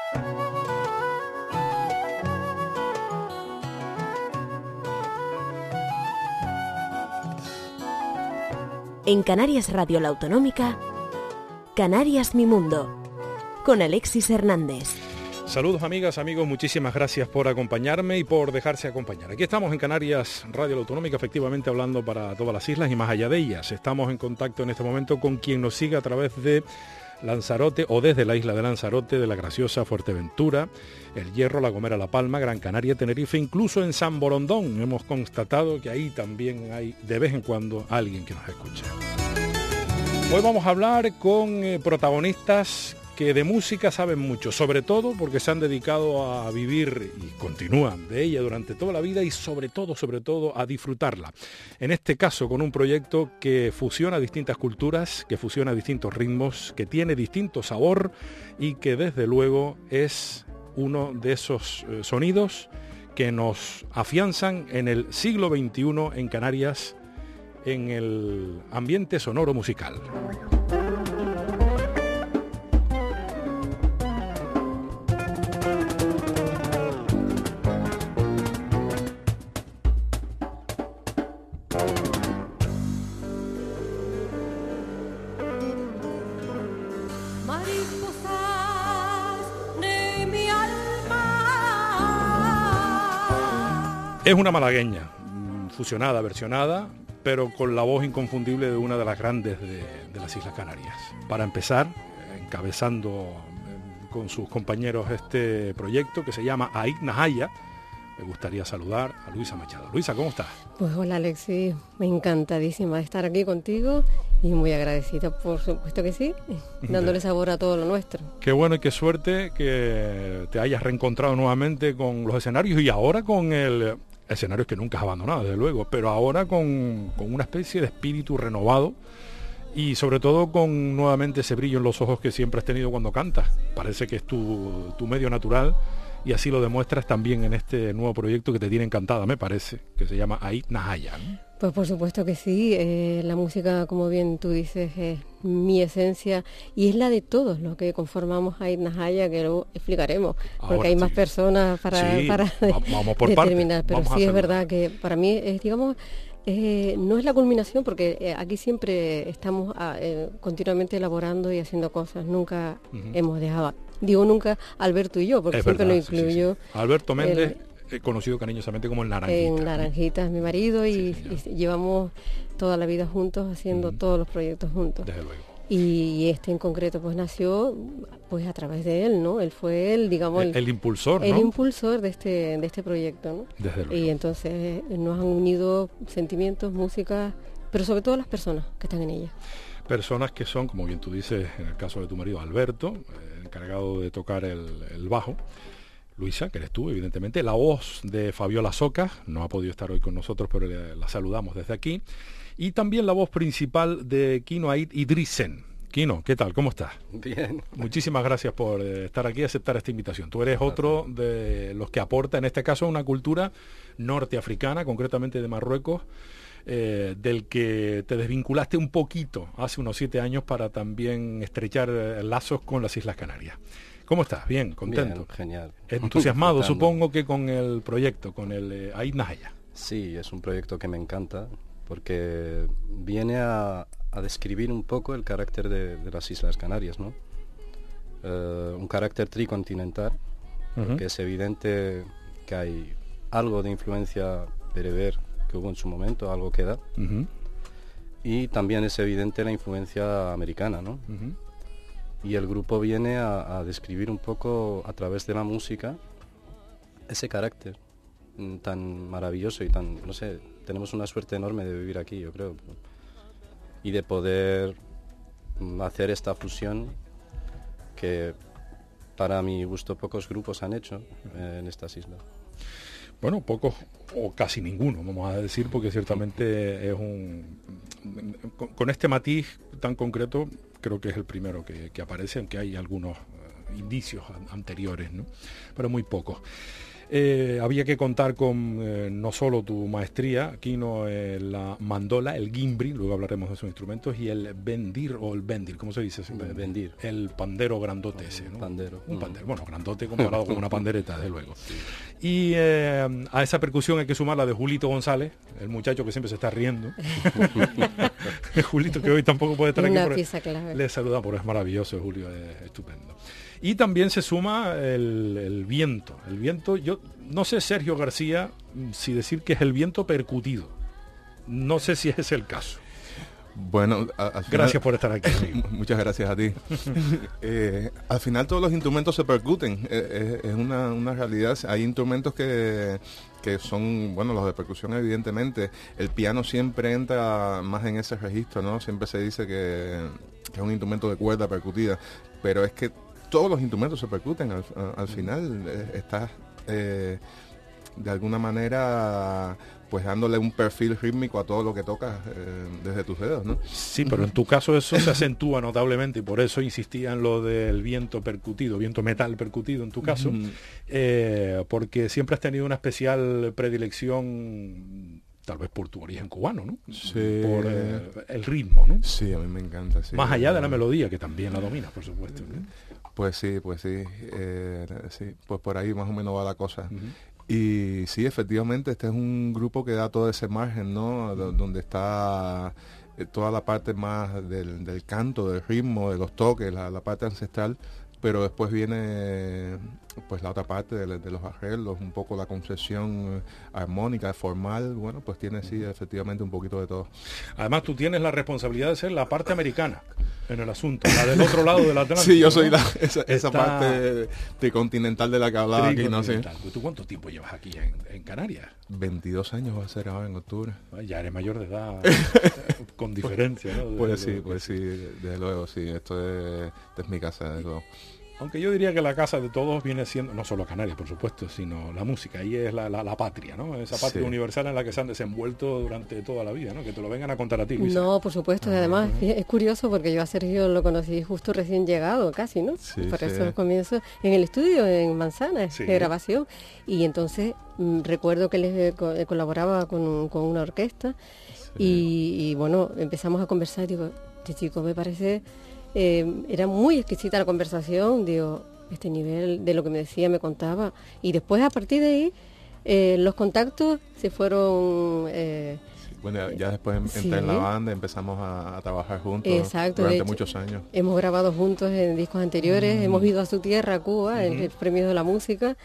En Canarias Radio La Autonómica, Canarias Mi Mundo, con Alexis Hernández. Saludos amigas, amigos, muchísimas gracias por acompañarme y por dejarse acompañar. Aquí estamos en Canarias Radio La Autonómica, efectivamente hablando para todas las islas y más allá de ellas. Estamos en contacto en este momento con quien nos sigue a través de Lanzarote o desde la isla de Lanzarote, de la graciosa Fuerteventura, El Hierro, La Gomera, La Palma, Gran Canaria, Tenerife, incluso en San Borondón. Hemos constatado que ahí también hay de vez en cuando alguien que nos escucha. Hoy vamos a hablar con protagonistas que de música saben mucho, sobre todo porque se han dedicado a vivir y continúan de ella durante toda la vida y sobre todo a disfrutarla. En este caso con un proyecto que fusiona distintas culturas, que fusiona distintos ritmos, que tiene distinto sabor y que desde luego es uno de esos sonidos que nos afianzan en el siglo XXI en Canarias, en el ambiente sonoro musical. Es una malagueña, fusionada, versionada, pero con la voz inconfundible de una de las grandes de las Islas Canarias. Para empezar, encabezando con sus compañeros este proyecto que se llama Ait Nahaya, me gustaría saludar a Luisa Machado. Luisa, ¿cómo estás? Pues hola Alexis, me encantadísima de estar aquí contigo y muy agradecida, por supuesto que sí, dándole sabor a todo lo nuestro. Qué bueno y qué suerte que te hayas reencontrado nuevamente con los escenarios y ahora con el escenario que nunca has abandonado, desde luego, pero ahora con una especie de espíritu renovado y sobre todo con nuevamente ese brillo en los ojos que siempre has tenido cuando cantas. Parece que es tu medio natural y así lo demuestras también en este nuevo proyecto que te tiene encantada, me parece, que se llama Ait Nahaya, ¿no? Pues por supuesto que sí, la música, como bien tú dices, es mi esencia y es la de todos los que conformamos Ait Nahaya, que lo explicaremos, porque ahora hay más personas para vamos por determinar, parte. Pero sí es verdad que para mí es, digamos, no es la culminación, porque aquí siempre estamos continuamente elaborando y haciendo cosas, nunca hemos dejado, digo nunca Alberto y yo, porque siempre lo incluyo. Sí. Alberto Méndez, conocido cariñosamente como el Naranjita. En Naranjita es mi marido y llevamos toda la vida juntos haciendo todos los proyectos juntos. Desde luego. Y este en concreto pues nació pues a través de él, ¿no? Él fue el impulsor, ¿no? El impulsor de este proyecto, ¿no? Desde luego. Y entonces nos han unido sentimientos, música, pero sobre todo las personas que están en ella. Personas que son, como bien tú dices, en el caso de tu marido Alberto, encargado de tocar el bajo. Luisa, que eres tú, evidentemente, la voz de Fabiola Soca, no ha podido estar hoy con nosotros, pero la saludamos desde aquí, y también la voz principal de Kino Ait Idrisen. Kino, ¿qué tal? ¿Cómo estás? Bien. Muchísimas gracias por estar aquí y aceptar esta invitación. Tú eres otro de los que aporta, en este caso, una cultura norteafricana, concretamente de Marruecos, del que te desvinculaste un poquito hace unos 7 años para también estrechar lazos con las Islas Canarias. ¿Cómo estás? Bien, contento. Bien, genial. Entusiasmado, supongo que con el proyecto, con el Ait Nahaya. Sí, es un proyecto que me encanta porque viene a describir un poco el carácter de las Islas Canarias, ¿no? Un carácter tricontinental, porque es evidente que hay algo de influencia bereber que hubo en su momento, algo que da, y también es evidente la influencia americana, ¿no? Y el grupo viene a describir un poco a través de la música ese carácter tan maravilloso y tan, no sé, tenemos una suerte enorme de vivir aquí, yo creo, y de poder hacer esta fusión que para mi gusto pocos grupos han hecho en estas islas. Bueno, pocos o casi ninguno, vamos a decir, porque ciertamente es con este matiz tan concreto, creo que es el primero que aparece, aunque hay algunos indicios anteriores, ¿no? Pero muy pocos. Había que contar con no solo tu maestría, Quino, la mandola, el gimbri, luego hablaremos de esos instrumentos, y el bendir o el bendir, ¿cómo se dice? Bendir. El pandero grandote ese, ¿no? Pandero. Un pandero, bueno, grandote comparado con una pandereta, desde luego. Sí. Y a esa percusión hay que sumar la de Julito González, el muchacho que siempre se está riendo. Julito, que hoy tampoco puede estar una aquí. Pieza clave. Le saludamos, pero es maravilloso, Julio, es estupendo. Y también se suma el viento. El viento, yo no sé, Sergio García, si decir que es el viento percutido. No sé si es el caso. Bueno, al final, gracias por estar aquí, amigo. Muchas gracias a ti. Al final todos los instrumentos se percuten, es una realidad. Hay instrumentos que son, bueno, los de percusión evidentemente. El piano siempre entra más en ese registro, ¿no? Siempre se dice que es un instrumento de cuerda percutida, pero es que todos los instrumentos se percuten al final. Estás de alguna manera pues dándole un perfil rítmico a todo lo que tocas desde tus dedos, ¿no? Sí, pero en tu caso eso se acentúa notablemente y por eso insistía en lo del viento percutido, viento metal percutido en tu caso, porque siempre has tenido una especial predilección, tal vez por tu origen cubano, ¿no? Sí. Por el ritmo, ¿no? Sí, a mí me encanta. Sí. Más allá de la melodía, que también la dominas, por supuesto, ¿no? Pues sí, sí, pues por ahí más o menos va la cosa. Y sí, efectivamente, este es un grupo que da todo ese margen, ¿no? Donde está toda la parte más del canto, del ritmo, de los toques, la parte ancestral, pero después viene pues la otra parte de los arreglos, un poco la concepción armónica, formal, bueno, pues tiene sí, efectivamente un poquito de todo. Además tú tienes la responsabilidad de ser la parte americana en el asunto, la del otro lado del Atlántico. Sí, yo soy esa parte continental de la que hablaba aquí, ¿no? Sí. ¿Tú cuánto tiempo llevas aquí en Canarias? 22 años va a ser ahora en octubre. Ya eres mayor de edad, con diferencia, ¿no? Pues sí, desde luego, sí, esta es mi casa, desde luego. Aunque yo diría que la casa de todos viene siendo, no solo Canarias, por supuesto, sino la música. Ahí es la patria, ¿no? Esa patria universal en la que se han desenvuelto durante toda la vida, ¿no? Que te lo vengan a contar a ti, Luisa. No, por supuesto. Y además es curioso porque yo a Sergio lo conocí justo recién llegado, casi, ¿no? Sí, por eso comienzo en el estudio, en Manzana, de grabación. Y entonces recuerdo que él colaboraba con una orquesta y bueno, empezamos a conversar y digo, este chico me parece... era muy exquisita la conversación, digo, este nivel de lo que me decía, me contaba, y después a partir de ahí los contactos se fueron... bueno, ya después entré en la banda, empezamos a trabajar juntos. Exacto, durante de hecho, muchos años. Hemos grabado juntos en discos anteriores, hemos ido a su tierra, a Cuba, en el Premio de la Música,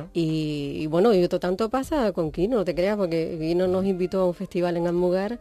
y bueno, y tanto pasa con Quino, no te creas, porque Quino nos invitó a un festival en Almugar,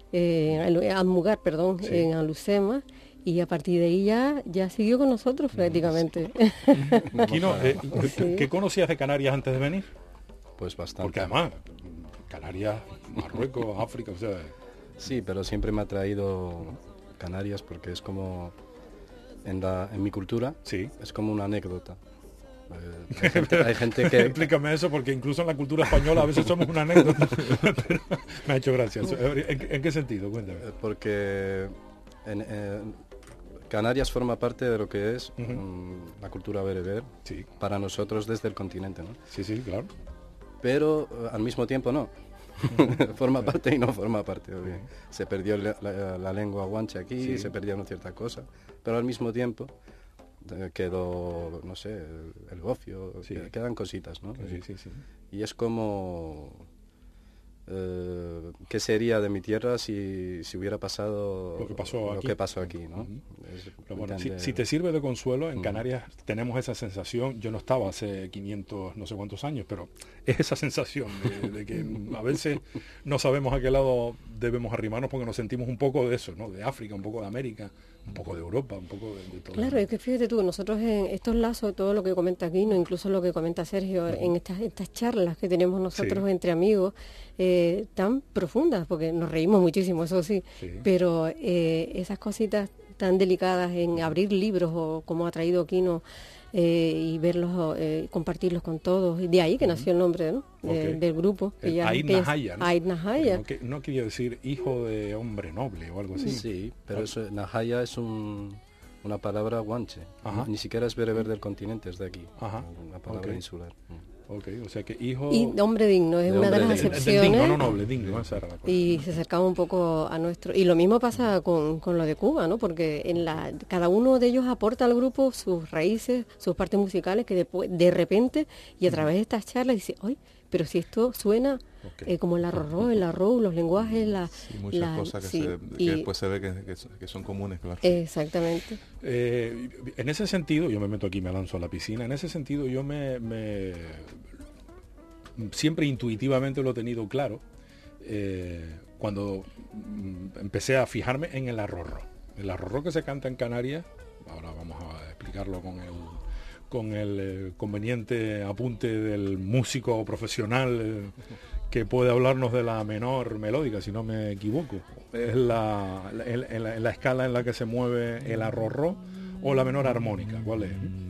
en Alucema, y a partir de ahí ya siguió con nosotros prácticamente. Quino, ¿qué conocías de Canarias antes de venir? Pues bastante. Porque además, Canarias, Marruecos, África, o sea... Sí, pero siempre me ha traído Canarias porque es como, en mi cultura, es como una anécdota. Hay gente que... Explícame eso, porque incluso en la cultura española a veces somos una anécdota. Pero me ha hecho gracia. ¿En qué sentido? Cuéntame. Porque Canarias forma parte de lo que es la cultura bereber para nosotros desde el continente, ¿no? Sí, claro. Pero al mismo tiempo no. Forma parte y no forma parte. Se perdió la lengua guanche aquí, se perdieron ciertas cosas, pero al mismo tiempo quedó, no sé, el gofio, quedan cositas, ¿no? Sí. Y es como... ¿qué sería de mi tierra si hubiera pasado lo que pasó aquí, ¿no? Pero bueno, si te sirve de consuelo, en Canarias tenemos esa sensación. Yo no estaba hace 500 no sé cuántos años, pero es esa sensación de que a veces no sabemos a qué lado debemos arrimarnos porque nos sentimos un poco de eso, ¿no? De África, un poco de América, un poco de Europa, un poco de todo. Claro, es que fíjate tú, nosotros en estos lazos, todo lo que comenta Quino, incluso lo que comenta Sergio, en estas charlas que tenemos nosotros entre amigos, tan profundas, porque nos reímos muchísimo, eso sí. Pero esas cositas tan delicadas en abrir libros, o como ha traído Quino, y verlos, compartirlos con todos, y de ahí que nació el nombre, ¿no? Del grupo. Aid Nahaya, ¿no? Aid Nahaya. No quería decir hijo de hombre noble o algo así. Sí, pero eso, Nahaya es una palabra guanche, ni siquiera es bereber del continente, es de aquí, una palabra insular. Ok, o sea que hijo... Y de hombre digno, es De una de hombre las digno. excepciones. Digno, no noble, digno, esa era la cosa. Y se acercaba un poco a nuestro... Y lo mismo pasa con lo de Cuba, ¿no? Porque cada uno de ellos aporta al grupo sus raíces, sus partes musicales, que de repente, y a través de estas charlas, dice, ¡ay! Pero si esto suena como el arroz, los lenguajes, Sí, muchas cosas que después se ve que son comunes, claro. Exactamente. En ese sentido, yo me meto aquí, me lanzo a la piscina, en ese sentido yo siempre intuitivamente lo he tenido claro cuando empecé a fijarme en el arrorró. El arrorró que se canta en Canarias, ahora vamos a explicarlo con el conveniente apunte del músico profesional que puede hablarnos de la menor melódica, si no me equivoco. Es la escala en la que se mueve el arrorró o la menor armónica. ¿Cuál es?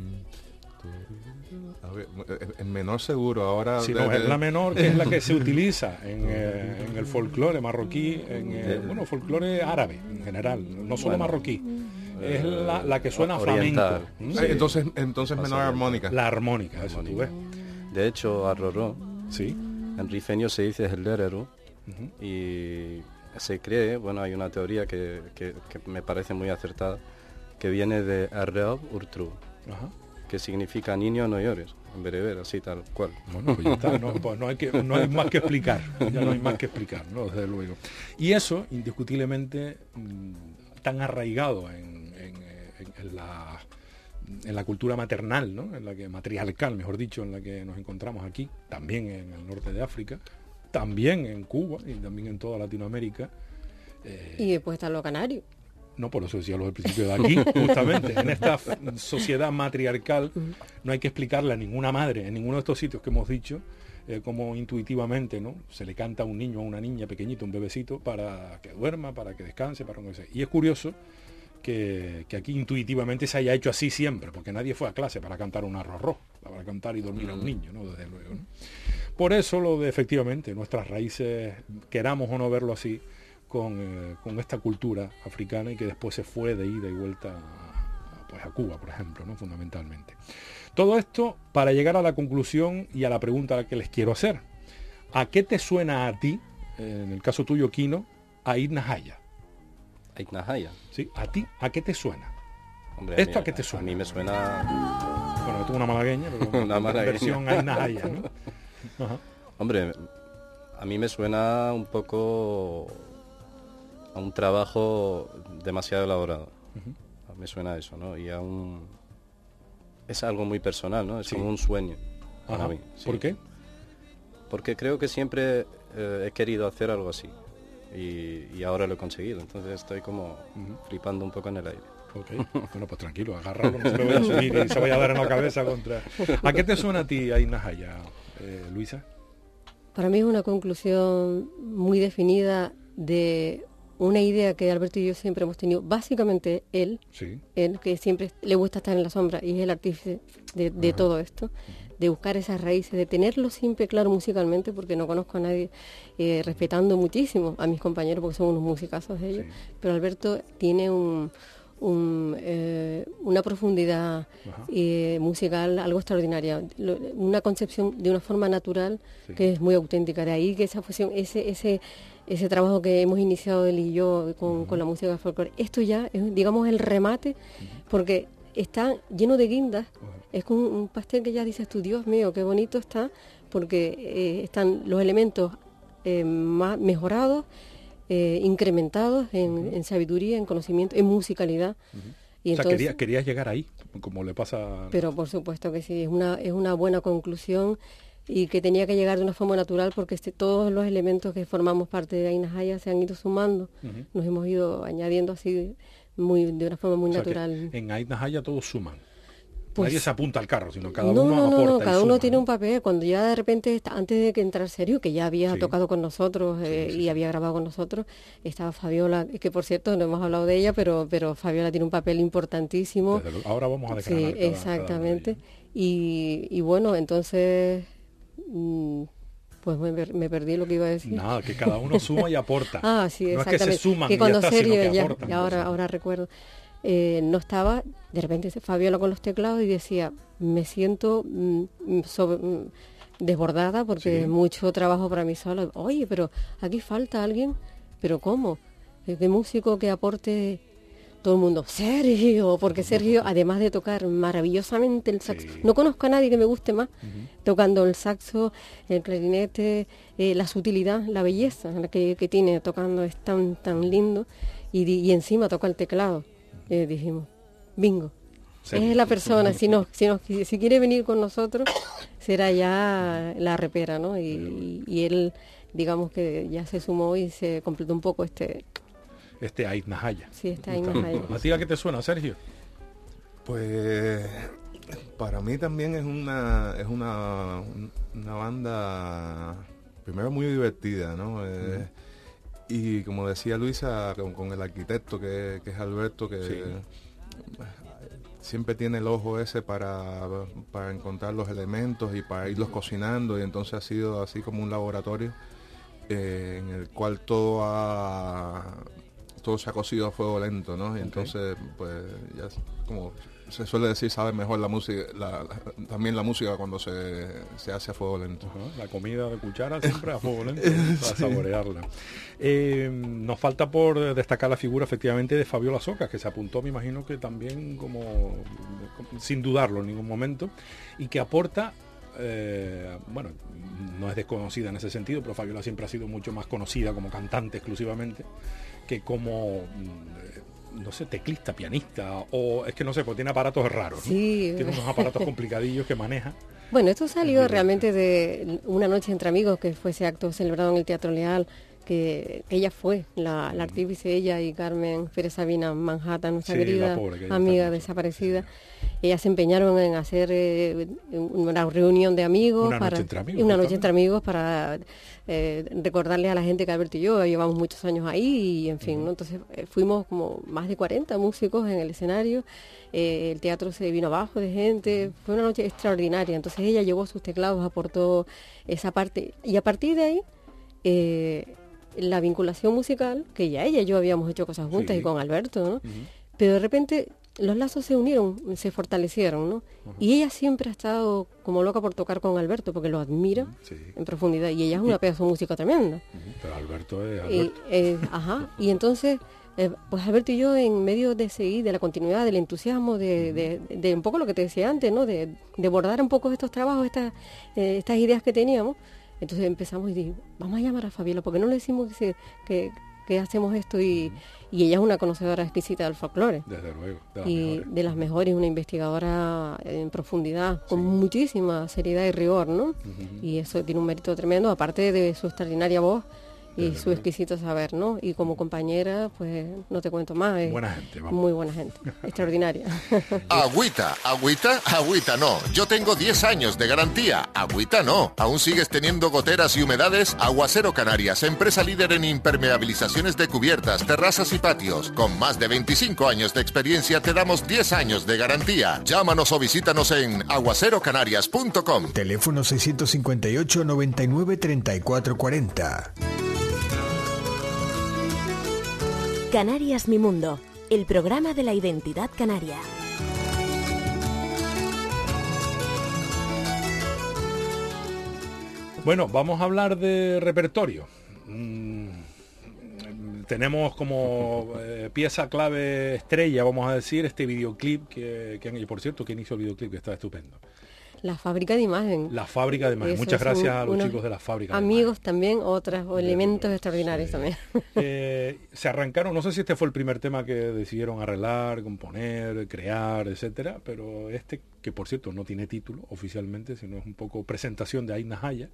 A ver, en menor seguro, ahora... Si no, es la menor, que es la que se utiliza en el folclore marroquí, folclore árabe en general, no solo marroquí. Es la que suena oriental. flamenco. Sí. Entonces menor armónica. La armónica, eso tú ves. De hecho, arrorró, Sí. en rifeño se dice el lerero, y se cree, bueno, hay una teoría que me parece muy acertada, que viene de arreab urtru, Ajá. que significa niño no llores, en bereber, así tal cual. Bueno, pues ya está, no hay más que explicar, ya no hay más que explicar, ¿no? Desde luego. Y eso, indiscutiblemente, tan arraigado en la cultura maternal, ¿no? Matriarcal, mejor dicho, en la que nos encontramos aquí, también en el norte de África, también en Cuba y también en toda Latinoamérica. Y después están los canarios. No, por eso decía lo del principio de aquí, justamente. En esta sociedad matriarcal no hay que explicarle a ninguna madre, en ninguno de estos sitios que hemos dicho, como intuitivamente, ¿no? Se le canta a un niño o a una niña pequeñito, un bebecito, para que duerma, para que descanse, para no sé. Y es curioso que aquí intuitivamente se haya hecho así siempre, porque nadie fue a clase para cantar un arrorró, para cantar y dormir a un niño, ¿no? Desde luego, ¿no? Por eso lo de efectivamente nuestras raíces, queramos o no verlo así, con esta cultura africana y que después se fue de ida y vuelta a Cuba, por ejemplo, ¿no? Fundamentalmente. Todo esto para llegar a la conclusión y a la pregunta que les quiero hacer. ¿A qué te suena a ti, en el caso tuyo, Quino, Aid Nahaya? Aid Nahaya. Sí, ¿a ti a qué te suena? Hombre, ¿Esto a qué te suena? A mí me suena... Bueno, yo tengo una malagueña, pero Una malagueña. versión Aid Nahaya, ¿no? Ajá. Hombre, a mí me suena un poco a un trabajo demasiado elaborado. Me suena a eso, ¿no? Y a un... Es algo muy personal, ¿no? Es como un sueño para mí. Sí. ¿Por qué? Porque creo que siempre he querido hacer algo así. Y ahora lo he conseguido. Entonces estoy como flipando un poco en el aire. Ok, bueno, pues tranquilo, agárralo, no se me voy a subir y se vaya a dar en la cabeza contra... ¿A qué te suena a ti, Aid Nahaya, Luisa? Para mí es una conclusión muy definida de una idea que Alberto y yo siempre hemos tenido. Básicamente él que siempre le gusta estar en la sombra y es el artífice de todo esto, de buscar esas raíces, de tenerlo siempre claro musicalmente, porque no conozco a nadie, respetando muchísimo a mis compañeros porque son unos musicazos de ellos, pero Alberto tiene una profundidad musical algo extraordinaria, una concepción de una forma natural que es muy auténtica. De ahí que esa fusión, ese trabajo que hemos iniciado él y yo con la música folclore, esto ya es, digamos, el remate, porque está lleno de guindas, es como un pastel que ya dices tú, Dios mío, qué bonito está, porque están los elementos más mejorados, incrementados en sabiduría, en conocimiento, en musicalidad. Y o sea, entonces, querías llegar ahí, como le pasa... Pero por supuesto que sí, es una buena conclusión y que tenía que llegar de una forma natural porque todos los elementos que formamos parte de Aid Nahaya se han ido sumando, nos hemos ido añadiendo así de una forma muy natural. En Aid Nahaya todos suman. Pues, nadie se apunta al carro, sino cada uno aporta. No, cada y uno suma, tiene ¿no? un papel. Cuando ya de repente, antes de que entrara serio, que ya había tocado con nosotros y había grabado con nosotros, estaba Fabiola, que por cierto no hemos hablado de ella, pero Fabiola tiene un papel importantísimo. Ahora vamos a desgranar. Sí, exactamente. Y bueno, entonces... pues me perdí lo que iba a decir. Nada, que cada uno suma y aporta. Sí, no exactamente. es que se suman que cuando y ya está, serio, sino que ya, aportan. ahora recuerdo. No estaba, de repente Fabiola con los teclados y decía, me siento desbordada porque mucho trabajo para mí sola. Oye, pero aquí falta alguien, pero ¿cómo? ¿Qué músico que aporte? Todo el mundo, Sergio, porque Sergio, además de tocar maravillosamente el saxo, no conozco a nadie que me guste más tocando el saxo, el clarinete, la sutilidad, la belleza que tiene tocando, es tan lindo, y encima toca el teclado. Dijimos, bingo, es la persona, si quiere venir con nosotros, será ya la repera, ¿no? Y él, digamos que ya se sumó y se completó un poco este Ait Nahaya. Sí, Ait Nahaya. ¿A ti a qué te suena, Sergio? Pues para mí también es una banda primero muy divertida, ¿no? Y como decía Luisa, con el arquitecto que es Alberto, que siempre tiene el ojo ese para encontrar los elementos y para irlos cocinando, y entonces ha sido así como un laboratorio en el cual todo se ha cocido a fuego lento, ¿no? Y entonces, pues, ya como se suele decir, sabe mejor la música, también la música cuando se hace a fuego lento. La comida de cuchara siempre a fuego lento para saborearla. Nos falta por destacar la figura, efectivamente, de Fabiola Socas, que se apuntó, me imagino que también como sin dudarlo en ningún momento, y que aporta... bueno, no es desconocida en ese sentido, pero Fabiola siempre ha sido mucho más conocida como cantante exclusivamente que como no sé, teclista, pianista, o es que no sé, pues tiene aparatos raros, ¿no? Sí. Tiene unos aparatos complicadillos que maneja. Bueno, esto salió realmente de Una noche entre amigos, que fue ese acto celebrado en el Teatro Leal, que ella fue la artífice, ella y Carmen Pérez Sabina Manhattan, nuestra querida amiga desaparecida. Ellas se empeñaron en hacer una reunión de amigos, una noche entre amigos para recordarle a la gente que Alberto y yo llevamos muchos años ahí, y en fin, ¿no? Entonces fuimos como más de 40 músicos en el escenario, el teatro se vino abajo de gente, fue una noche extraordinaria. Entonces ella llevó sus teclados, aportó esa parte, y a partir de ahí la vinculación musical, que ya ella y yo habíamos hecho cosas juntas, y con Alberto, ¿no? Pero de repente los lazos se unieron, se fortalecieron, ¿no? Y ella siempre ha estado como loca por tocar con Alberto, porque lo admira en profundidad, y ella es una pedazo de música tremenda. Pero Alberto es Alberto. Y entonces, pues Alberto y yo, en medio de seguir, de la continuidad, del entusiasmo, de un poco lo que te decía antes, ¿no? De bordar un poco estos trabajos, estas ideas que teníamos. Entonces empezamos y dijimos, vamos a llamar a Fabiola, porque no le decimos que hacemos esto, y ella es una conocedora exquisita del folclore. Desde luego. De las mejores, una investigadora en profundidad, con muchísima seriedad y rigor, ¿no? Y eso tiene un mérito tremendo, aparte de su extraordinaria voz y su exquisito saber, ¿no? Y como compañera, pues no te cuento más. Buena gente, vamos. Muy buena gente, extraordinaria. Agüita no. Yo tengo 10 años de garantía. Agüita no. ¿Aún sigues teniendo goteras y humedades? Aguacero Canarias, empresa líder en impermeabilizaciones de cubiertas, terrazas y patios. Con más de 25 años de experiencia te damos 10 años de garantía. Llámanos o visítanos en aguacerocanarias.com. Teléfono 658 99 34 40. Canarias Mi Mundo, el programa de la identidad canaria. Bueno, vamos a hablar de repertorio. Tenemos como pieza clave estrella, vamos a decir, este videoclip y por cierto, ¿quién hizo el videoclip? Que está estupendo. La Fábrica de Imagen. La Fábrica de Imagen. Muchas gracias a los chicos de la Fábrica de Imagen. Amigos también, otros elementos extraordinarios también. Se arrancaron, no sé si este fue el primer tema que decidieron arreglar, componer, crear, etcétera, pero que por cierto no tiene título oficialmente, sino es un poco presentación de Ait Nahaya.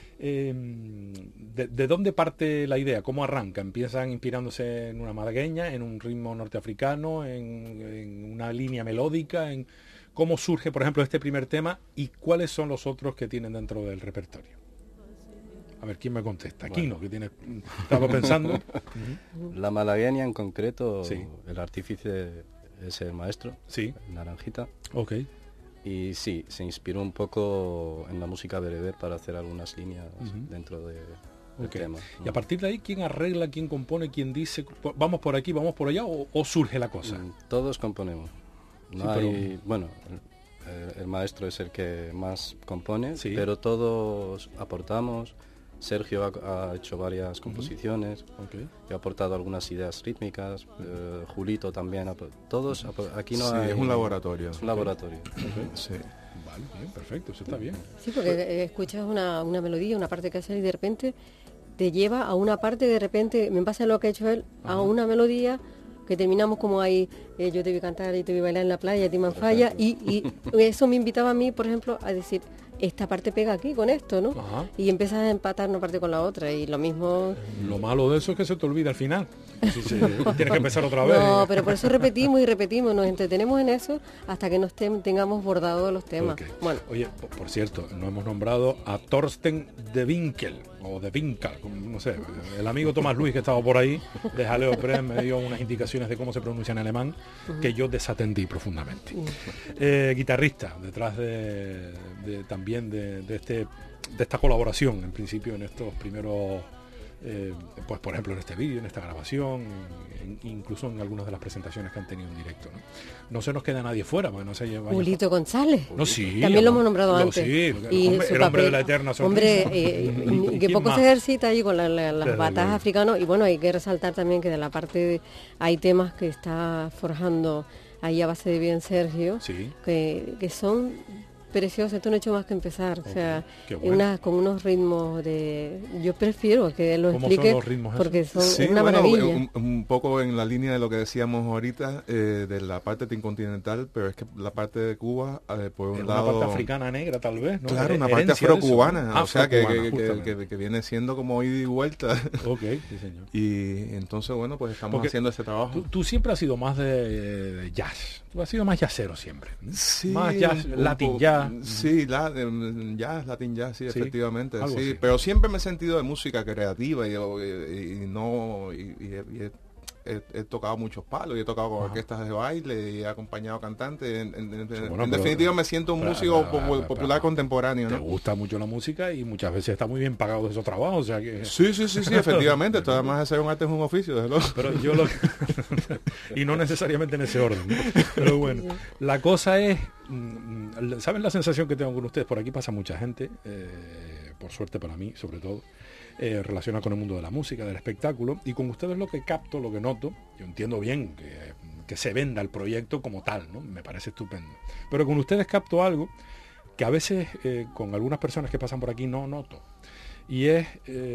¿De dónde parte la idea? ¿Cómo arranca? ¿Empiezan inspirándose en una malagueña, en un ritmo norteafricano, en una línea melódica? ¿Cómo surge, por ejemplo, este primer tema y cuáles son los otros que tienen dentro del repertorio? A ver, ¿quién me contesta? Quino, que estaba pensando. La malagueña en concreto, el artífice es el maestro, Naranjita. Ok. Y sí, se inspiró un poco en la música bereber para hacer algunas líneas dentro del tema. Y a partir de ahí, ¿quién arregla, quién compone, quién dice, vamos por aquí, vamos por allá, o surge la cosa? Todos componemos. Bueno, el maestro es el que más compone, Sí. pero todos aportamos. Sergio ha hecho varias composiciones, he aportado algunas ideas rítmicas, Julito también, todos, aquí no Sí, hay... es un laboratorio. Es un laboratorio. Sí. Vale, bien, perfecto, eso está bien. Sí, porque escuchas una melodía, una parte que hace y de repente te lleva a una parte, de repente, me pasa lo que ha hecho él, a una melodía que terminamos como ahí, yo te vi cantar y te vi bailar en la playa, ti man falla, y eso me invitaba a mí, por ejemplo, a decir, esta parte pega aquí con esto, ¿no? Ajá. Y empiezas a empatar una parte con la otra, y lo mismo... Lo malo de eso es que se te olvida al final. Si tienes que empezar otra vez. No, pero por eso repetimos y repetimos, nos entretenemos en eso hasta que nos tengamos bordados los temas. Ok. Bueno, Oye, por cierto, no hemos nombrado a Thorsten de Winkel, o de Winkel, no sé, el amigo Tomás Luis que estaba por ahí, de Jaleo Press, me dio unas indicaciones de cómo se pronuncia en alemán, que yo desatendí profundamente. Guitarrista, detrás también de esta colaboración, en principio, en estos primeros... pues por ejemplo en este vídeo, en esta grabación, incluso en algunas de las presentaciones que han tenido en directo, no se nos queda nadie fuera, porque no se lleva. Julito González. No, sí, también lo hemos nombrado antes. Sí, y el hombre de la eterna sonrisa. Hombre, que poco más? se ejercita ahí con las batas luego. africanos, y bueno, hay que resaltar también que de la parte hay temas que está forjando ahí a base de bien Sergio, Sí. que son preciosos. Esto no he hecho más que empezar, o sea, qué bueno. con unos ritmos yo prefiero que él lo ¿Cómo explique, son los ritmos esos? porque son Sí, una bueno, maravilla. un poco en la línea de lo que decíamos ahorita, de la parte continental, pero es que la parte de Cuba, por un Una lado... parte africana negra, tal vez, ¿no? Claro, una parte Herencia de eso, afrocubana, ¿no? o sea, Afrocubana, justamente. que viene siendo como ida y vuelta. Ok, sí, señor. Y entonces, bueno, pues estamos Porque haciendo ese trabajo. Tú siempre has sido más de jazz. Tú has sido más jazzero siempre. Sí, Más jazz, Latin jazz. Sí, jazz, Latin jazz, sí, Sí, efectivamente. algo Sí, así. pero siempre me he sentido de música creativa y he tocado muchos palos y he tocado con orquestas de baile y he acompañado cantantes. Bueno, En pero- definitiva me siento un músico popular contemporáneo, Te ¿no? gusta mucho la música y muchas veces está muy bien pagado esos trabajos, o sea que... Sí, efectivamente. Esto además de ser un arte es un oficio, desde luego. Pero yo lo y no necesariamente en ese orden, ¿no? Pero bueno, la cosa es, ¿saben la sensación que tengo con ustedes? Por aquí pasa mucha gente, por suerte para mí, sobre todo, relacionada con el mundo de la música, del espectáculo, y con ustedes lo que capto, lo que noto, yo entiendo bien que se venda el proyecto como tal, ¿no? Me parece estupendo. Pero con ustedes capto algo que a veces con algunas personas que pasan por aquí no noto. Y es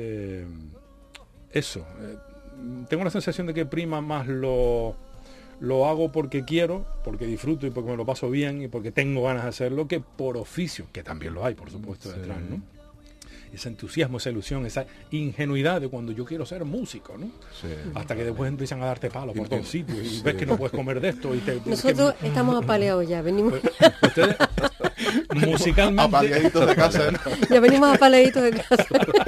eso. Tengo la sensación de que prima más lo hago porque quiero, porque disfruto y porque me lo paso bien y porque tengo ganas de hacerlo, que por oficio, que también lo hay, por supuesto, detrás, ¿no? Ese entusiasmo, esa ilusión, esa ingenuidad de cuando yo quiero ser músico, ¿no? Sí. Hasta que después empiezan a darte palos por todos sitios y ves que no puedes comer de esto. Nosotros estamos apaleados ya, venimos Ustedes, musicalmente... Apaleaditos de casa, ¿no? ya venimos apaleaditos de casa.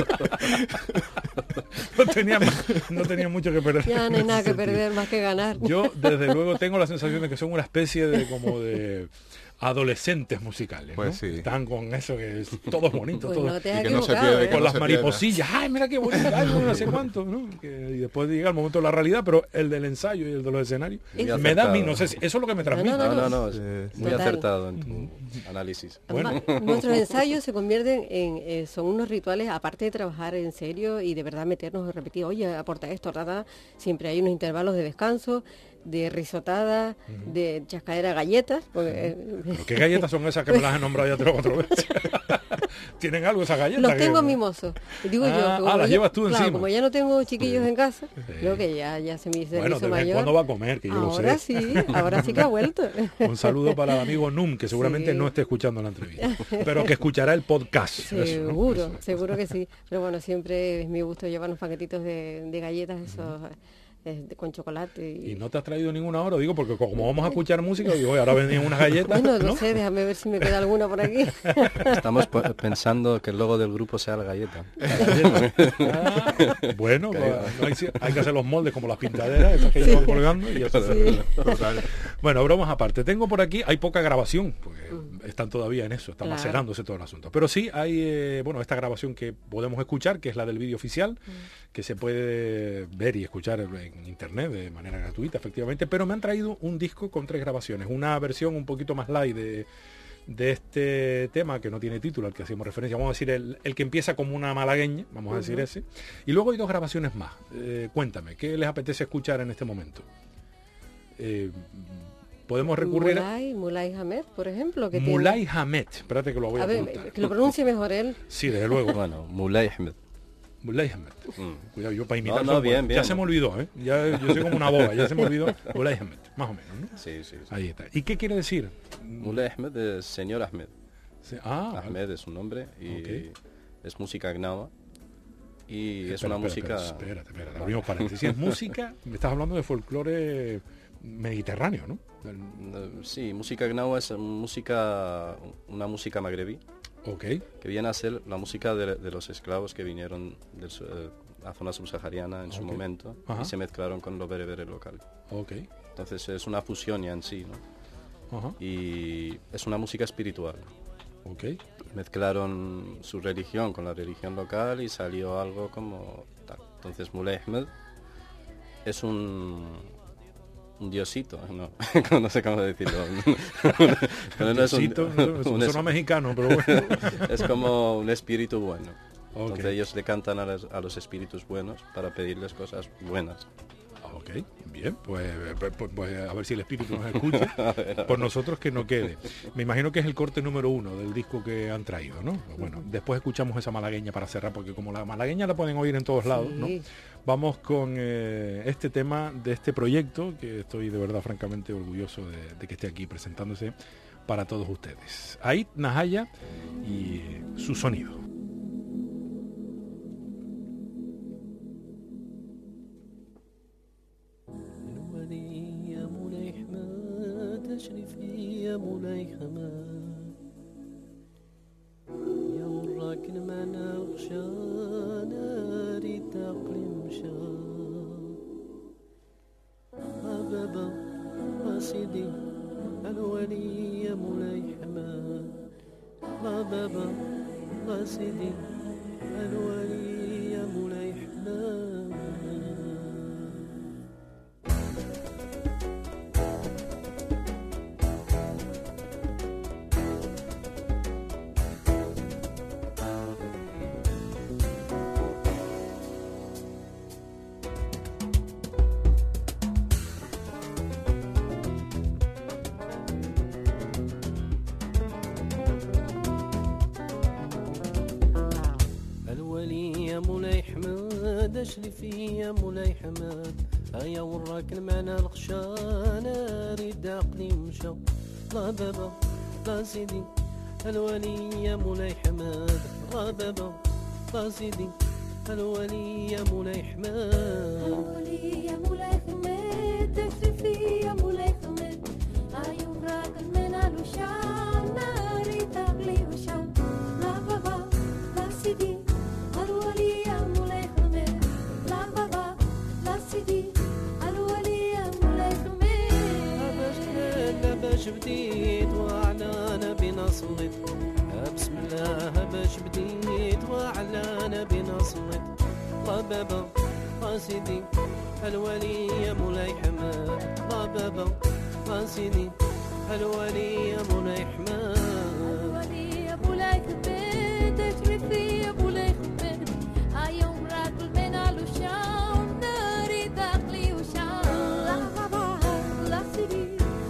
no tenía mucho que perder. Ya no hay nada que perder, más que ganar. Yo, desde luego, tengo la sensación de que son una especie de como de adolescentes musicales, ¿no? Pues sí. Están con eso que es todo bonito, Pues todo no te has Y que no se equivocado, pierde, ¿eh? que con no las se pierda. mariposillas. Ay, mira qué bonito, ay, no sé cuánto, ¿no? Y después llega el momento de la realidad, pero el del ensayo y el de los escenarios Muy me da a mí, acertado. no sé si eso es lo que me transmite. No, es muy Total. acertado en tu análisis. Además, nuestros ensayos se convierten en son unos rituales, aparte de trabajar en serio y de verdad meternos a repetir, oye, aporta esto, rata, siempre hay unos intervalos de descanso, de risotada, de chascadera galletas, porque, ¿Pero qué galletas son esas que me las he nombrado ya 3 o 4 veces? ¿Tienen algo esas galletas? los tengo que- mimosos. Y digo yo, que las llevas tú claro, encima. como ya no tengo chiquillos en casa, Sí. creo que ya se me hizo Bueno, de vez en mayor. cuando va a comer, que yo lo ahora sé. ahora sí que ha vuelto. Un saludo para el amigo Num, que seguramente Sí. no esté escuchando la entrevista, pero que escuchará el podcast. Eso, ¿no? Seguro, Eso. seguro que sí. Pero bueno, siempre es mi gusto llevar unos paquetitos de galletas esos con chocolate. Y no te has traído ninguna ahora, digo, porque como vamos a escuchar música, digo, "Oye, ahora venían unas galletas, Bueno, no ¿no? sé, déjame ver si me queda alguna por aquí. Estamos pensando que el logo del grupo sea la galleta. Ah, bueno, pues, hay que hacer los moldes como las pintaderas, estas que llevan colgando y ya está. Total. Bueno, bromas aparte. Tengo por aquí, hay poca grabación, porque están todavía en eso, está Claro. macerándose todo el asunto. Pero sí hay, bueno, esta grabación que podemos escuchar, que es la del vídeo oficial, que se puede ver y escuchar en internet de manera gratuita, efectivamente. Pero me han traído un disco con 3 grabaciones. Una versión un poquito más light de este tema que no tiene título, al que hacemos referencia, vamos a decir el que empieza como una malagueña, vamos a decir ese, y luego hay 2 grabaciones más. Cuéntame, ¿qué les apetece escuchar en este momento? Podemos recurrir Mulay Hamed, por ejemplo. Que Mulay Hamed, espérate que lo voy a apuntar. Ver, que lo pronuncie mejor él. Sí, desde luego. Bueno, Mulay Hamed. Mulay Hamed. Cuidado, yo para imitar. Bien. Ya se me olvidó, ¿eh? Yo soy como una boba, ya se me olvidó. Mulay Hamed, más o menos, ¿no? Sí. Ahí está. ¿Y qué quiere decir? Mulay Hamed es señor Ahmed. Sí. Ahmed vale. Es su nombre y es música gnawa. Y es una música... Espérate, abrimos paréntesis. Es música, me estás hablando de folclore mediterráneo, ¿no? Sí, música gnawa es una música magrebí. Okay. Que viene a ser la música de los esclavos que vinieron de la zona subsahariana en su momento. Ajá. Y se mezclaron con lo bereberes local. Okay. Entonces es una fusión ya en sí, ¿no? Ajá. Y es una música espiritual. Okay. Mezclaron su religión con la religión local y salió algo como tal. Entonces Mulay Hamed es un diosito, no sé cómo decirlo. Pero no diosito, es un mexicano, pero bueno. Es como un espíritu bueno. Okay. Entonces ellos le cantan a los espíritus buenos para pedirles cosas buenas. Ok, bien, pues a ver si el espíritu nos escucha, por nosotros que no quede. Me imagino que es el corte número 1 del disco que han traído, ¿no? Bueno, después escuchamos esa malagueña para cerrar, porque como la malagueña la pueden oír en todos lados, ¿no? Vamos con este tema de este proyecto, que estoy de verdad francamente orgulloso de que esté aquí presentándose para todos ustedes. Ait Nahaya y su sonido. يا مولاي حماد يا وراكن معنا غشان ريت أقلم شان بابا سيدي الولي يا مولاي حماد بابا سيدي الولي يا مولاي حماد اشرفي يا مولاي حماد هيا وراكن معنا الخشان ريد عقلي مشى لا بابا لا سيدي الولي يا مولاي حماد لا بابا لا سيدي الولي يا مولاي حماد الولي يا مولاي حماد اشرفي يا مولاي حماد هيا وراكن معنا الخشان ريد عقلي مشى لا بابا لا سيدي الولي يا مولاي باش بديت وعلانا بنا صليت بسم الله باش بديت وعلانا بنا صليت لا بابا لا سيدي الولي يا مولاي حماد لا بابا لا سيدي الولي يا مولاي حماد الولي يا مولاي حماد اشرفي يا مولاي حماد هيا وراكل من علوشان ناري داخلي وشان لا بابا لا سيدي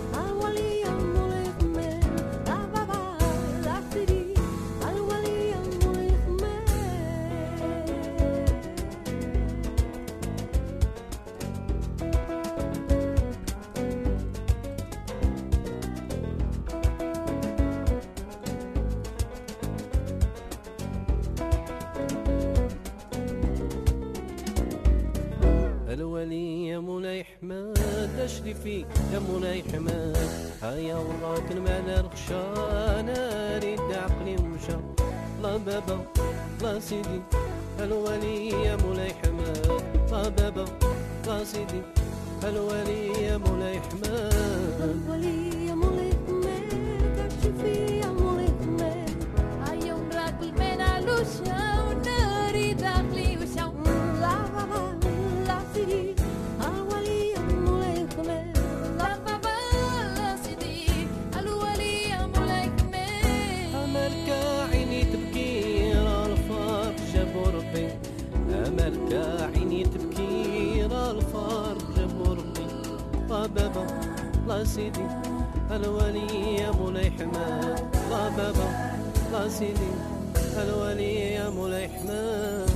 الولي يا مولاي حماد اشرفي يا مولاي حماد هيا وراكن معنا الخشان ريد عقلي مشى لا بابا لا سيدي الولي يا مولاي حماد لا بابا لا سيدي الولي يا مولاي حماد الولي يا مولاي حماد اشرفي يا مولاي حماد هيا وراكن معنا الخشان ريد عقلي مشى لا بابا سيدي الولي يا مولاي حماد لا بابا لا سيدي الولي يا مولاي حماد بابا لا سيدي الولي يا مولاي حماد لا بابا لا سيدي الولي يا مولاي حماد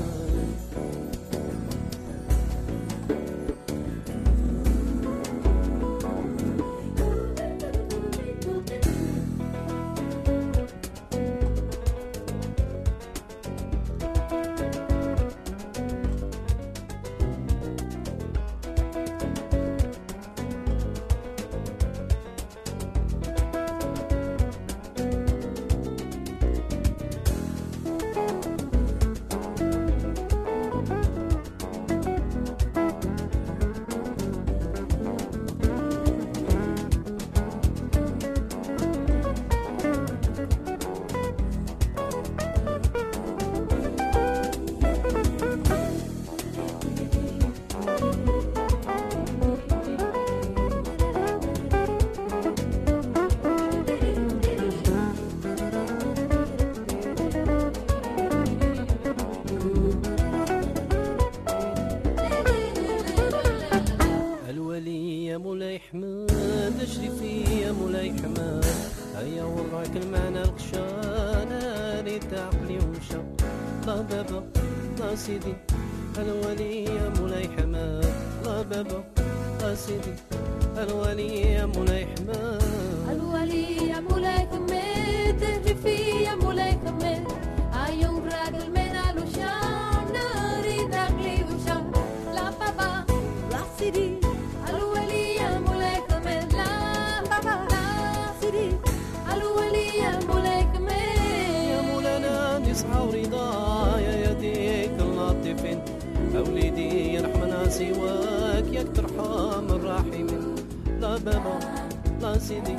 سيدي الولي يا مولاي حماد لا بابا لا سيدي الولي يا مولاي حماد الولي يا مولاي كمل تهري في يا مولاي كمل أيوم راجل من الوشان نريد أغلي وشان لا بابا لا سيدي الولي يا مولاي كمل لا بابا لا سيدي الولي يا مولاي كمل يا مولانا نسعى ورضايا يديك اللطيفين أوليدي يرحمنا سواك ياك ترحم الراحمين لا بابا لا سيدي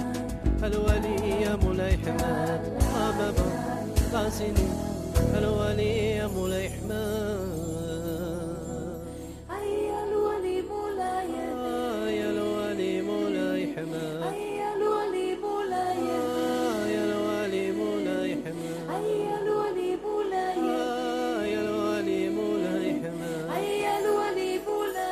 الولي يا مولاي حماد لا بابا لا سيدي الولي يا مولاي حماد أي الولي مولاي يا الولي مولاي حماد أي الولي مولاي يا الولي مولاي حماد أي الولي مولاي يا الولي مولاي حماد أي الولي مولاي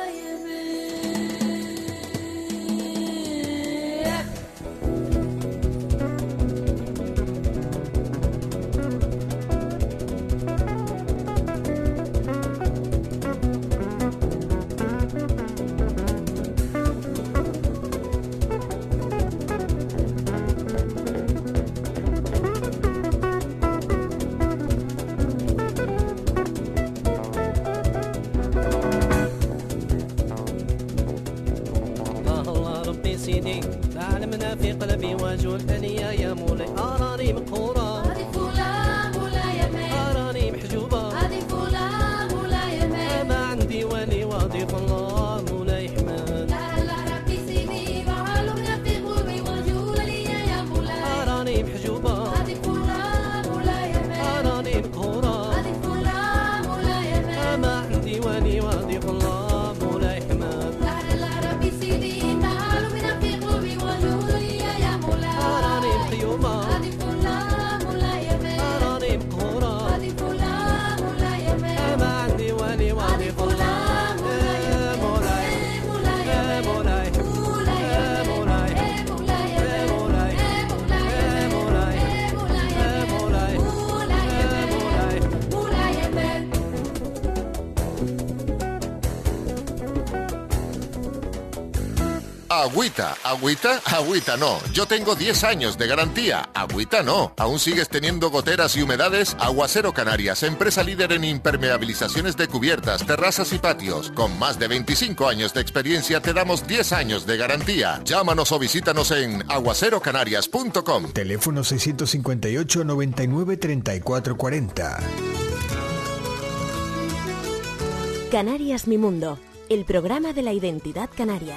سيدي تعلمنا في قلبي وجول أنيا يا مولاي أراني مقهورة هذه فولا مولاي مين أراني محجوبة هذه فولا مولاي مين ما عندي ولي واضيف الله مولاي حماد لا لا ربي سيدي وعلمنا في قلبي وجول أنيا يا مولاي أراني محجوبة هذه فولا مولاي مين أراني مقهورة هذه فولا مولاي مين ما عندي ولي واضيف الله مولاي حماد لا لا ربي سيدي وعلمنا في قلبي وجول أنيا يا مولاي أراني مخيومة هذه فولا مولاي مين أراني مقهورة هذه فولا مولاي مين ما عندي ولي واضيف الله Agüita, agüita, agüita no. Yo tengo 10 años de garantía. Agüita no. ¿Aún sigues teniendo goteras y humedades? Aguacero Canarias, empresa líder en impermeabilizaciones de cubiertas, terrazas y patios. Con más de 25 años de experiencia te damos 10 años de garantía. Llámanos o visítanos en aguacerocanarias.com. Teléfono 658 99 34 40. Canarias Mi Mundo, el programa de la identidad canaria.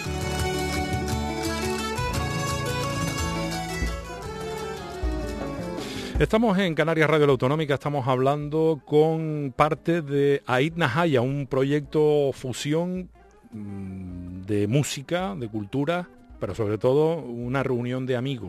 Estamos en Canarias Radio La Autonómica, estamos hablando con parte de Ait Nahaya, un proyecto fusión de música, de cultura, pero sobre todo una reunión de amigos.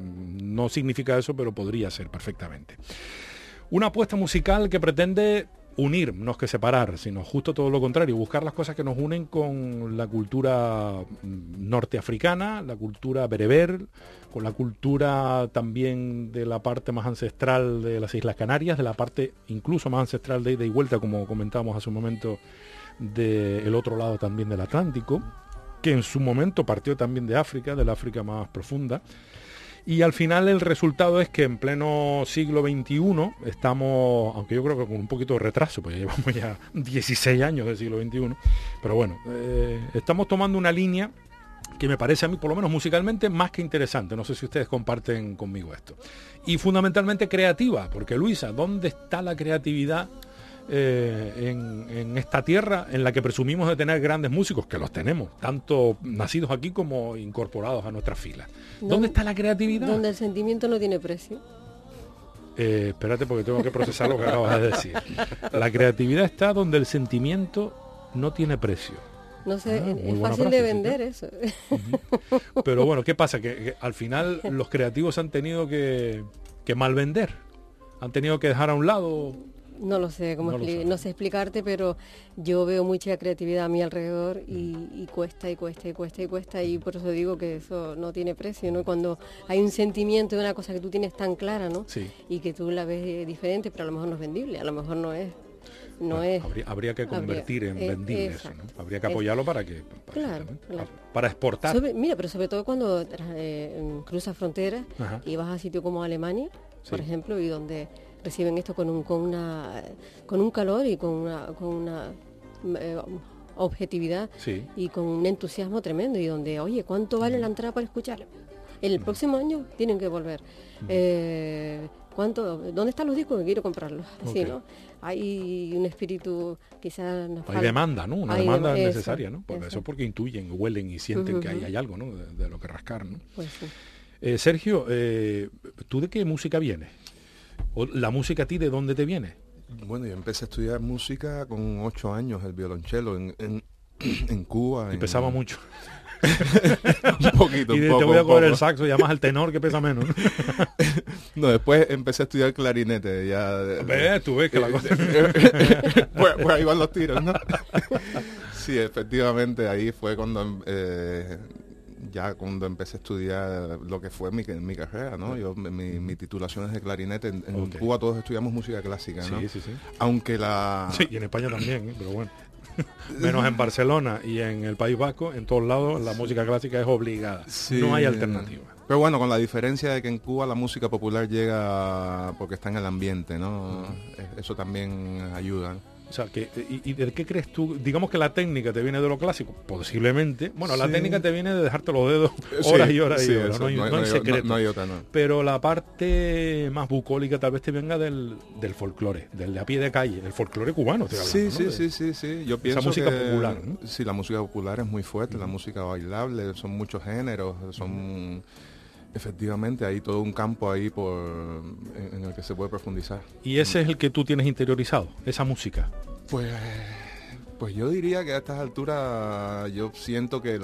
No significa eso, pero podría ser perfectamente. Una apuesta musical que pretende unirnos que separar, sino justo todo lo contrario, buscar las cosas que nos unen con la cultura norteafricana, la cultura bereber, con la cultura también de la parte más ancestral de las Islas Canarias, de la parte incluso más ancestral de ida y vuelta, como comentábamos hace un momento, del otro lado también del Atlántico, que en su momento partió también de África, de la África más profunda. Y al final el resultado es que en pleno siglo XXI estamos, aunque yo creo que con un poquito de retraso, pues ya llevamos ya 16 años del siglo XXI, pero bueno, estamos tomando una línea que me parece a mí, por lo menos musicalmente, más que interesante. No sé si ustedes comparten conmigo esto. Y fundamentalmente creativa, porque Luisa, ¿dónde está la creatividad en esta tierra en la que presumimos de tener grandes músicos, que los tenemos, tanto nacidos aquí como incorporados a nuestras filas? ¿Dónde está la creatividad? Donde el sentimiento no tiene precio. Espérate, porque tengo que procesar lo que acabas de decir. La creatividad está donde el sentimiento no tiene precio. No sé, es fácil de vender eso. Pero bueno, ¿qué pasa? Que al final los creativos han tenido que mal vender. Han tenido que dejar a un lado. No lo sé, no sé explicarte, pero yo veo mucha creatividad a mi alrededor y cuesta, y por eso digo que eso no tiene precio, ¿no? Cuando hay un sentimiento de una cosa que tú tienes tan clara, ¿no? Sí. Y que tú la ves diferente, pero a lo mejor no es vendible, a lo mejor no es. Habría que convertir en vendible eso, ¿no? Habría que apoyarlo para exportar. Pero sobre todo cuando cruzas fronteras y vas a sitios como Alemania, por ejemplo, y donde reciben esto con un calor y con una objetividad y con un entusiasmo tremendo, y donde, oye, ¿cuánto vale la entrada para escuchar? El próximo año tienen que volver. ¿Dónde están los discos? Que quiero comprarlos. Así, ¿no? Hay un espíritu, quizás nos falta. Hay demanda, ¿no? Una demanda necesaria, ¿no? Por eso, porque intuyen, huelen y sienten que hay algo, ¿no? De lo que rascar, ¿no? Pues sí. Sergio, ¿tú de qué música vienes? ¿O la música a ti de dónde te viene? Bueno, yo empecé a estudiar música con 8 años, el violonchelo, en Cuba. Y pesaba mucho. Un poquito. Y te voy a coger el saxo, llamas al tenor que pesa menos. No, después empecé a estudiar clarinete. Tú ves que la cosa... pues ahí van los tiros, ¿no? Sí, efectivamente, ahí fue cuando... cuando empecé a estudiar lo que fue mi carrera, ¿no? Mi titulación es de clarinete. En Cuba todos estudiamos música clásica, ¿no? Sí. Aunque Sí, y en España también, pero bueno. Menos en Barcelona y en el País Vasco, en todos lados la música clásica es obligada. Sí, no hay alternativa. Pero bueno, con la diferencia de que en Cuba la música popular llega porque está en el ambiente, ¿no? Eso también ayuda. O sea, ¿y de qué crees tú? Digamos que la técnica te viene de lo clásico, posiblemente. Bueno, la técnica te viene de dejarte los dedos horas y horas y horas, no hay secreto. No hay otra, no. Pero la parte más bucólica tal vez te venga del folclore, del de a pie de calle, del folclore cubano. Sí. Yo pienso esa música popular, ¿no? Sí, la música popular es muy fuerte, la música bailable, son muchos géneros, efectivamente, hay todo un campo ahí en el que se puede profundizar. ¿Y ese es el que tú tienes interiorizado, esa música? Pues yo diría que a estas alturas yo siento que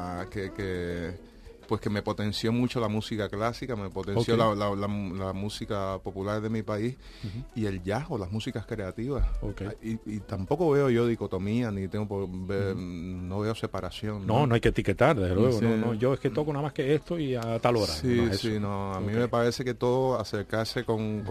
que me potenció mucho la música clásica, me potenció la música popular de mi país y el jazz o las músicas creativas. Y tampoco veo yo dicotomía, ni tengo por ver, no veo separación. No hay que etiquetar, desde luego. Sí. No, yo es que toco nada más que esto y a tal hora. A mí me parece que todo acercarse con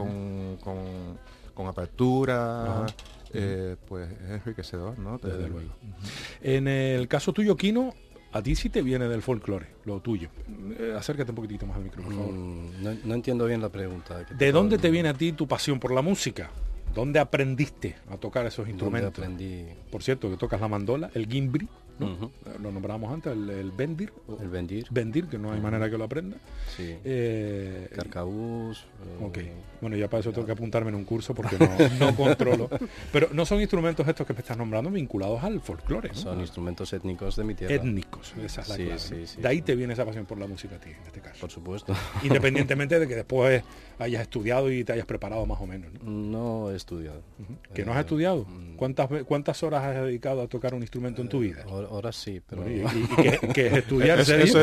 apertura, pues es enriquecedor, ¿no? Desde luego. En el caso tuyo, Quino, a ti sí te viene del folclore, lo tuyo. Acércate un poquitito más al micrófono, por favor. No entiendo bien la pregunta. ¿De dónde te viene a ti tu pasión por la música? ¿Dónde aprendiste a tocar esos instrumentos? Aprendí. Por cierto, que tocas la mandola, el gimbri, ¿no? Lo nombrábamos antes, el bendir. El bendir. Bendir, que no hay manera que lo aprenda. Sí. Carcabús. Bueno, ya para eso tengo que apuntarme en un curso porque no controlo. Pero no son instrumentos estos que me estás nombrando vinculados al folclore, ¿no? Son instrumentos étnicos de mi tierra. Étnicos, esa es la clave. Sí. De ahí te viene esa pasión por la música a ti, en este caso. Por supuesto. Independientemente de que después hayas estudiado y te hayas preparado más o menos, ¿no? No he estudiado. ¿Que no has estudiado? ¿Cuántas horas has dedicado a tocar un instrumento en tu vida? Horas sí, pero... ¿Y que es estudiar?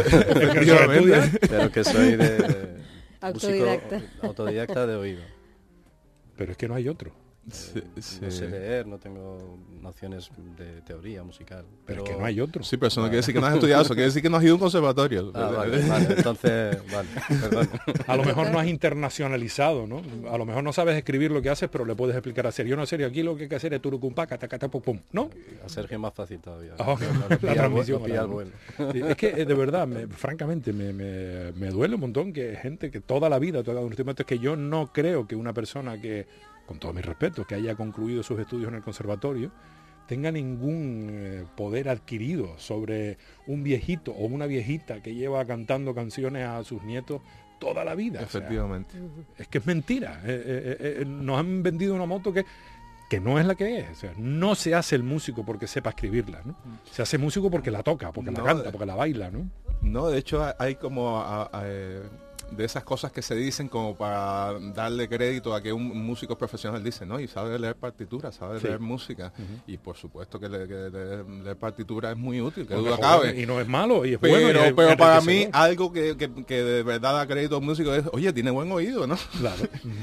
Pero que soy de... Autodidacta. Autodidacta de oído. Pero es que no hay otro. No sé leer, no tengo nociones de teoría musical. Pero es que no hay otro. Sí, pero eso no quiere decir que no has estudiado, eso quiere decir que no has ido a un conservatorio. Vale, entonces, vale, perdón. A lo mejor no has internacionalizado, ¿no? A lo mejor no sabes escribir lo que haces, pero le puedes explicar a Sergio. No, Sergio, aquí lo que hay que hacer es turucumpá, catapum, ¿no? A Sergio es más fácil todavía. La transmisión. Bueno. Sí, es que de verdad, francamente, me duele un montón que gente que toda la vida ha tocado un instrumento. Es que yo no creo que una persona que, con todo mi respeto, que haya concluido sus estudios en el conservatorio, tenga ningún poder adquirido sobre un viejito o una viejita que lleva cantando canciones a sus nietos toda la vida. Efectivamente. O sea, es que es mentira. Nos han vendido una moto que no es la que es. O sea, no se hace el músico porque sepa escribirla, ¿no? Se hace músico porque la toca, porque la canta, porque la baila, ¿no? No, de hecho hay como de esas cosas que se dicen como para darle crédito a que un músico profesional dice, ¿no? Y sabe leer partituras, sabe leer música. Y por supuesto que leer partitura es muy útil, que duda cabe. Y no es malo, y es pero, bueno. Pero para mí, algo que de verdad da crédito a un músico es, oye, tiene buen oído, ¿no? Claro.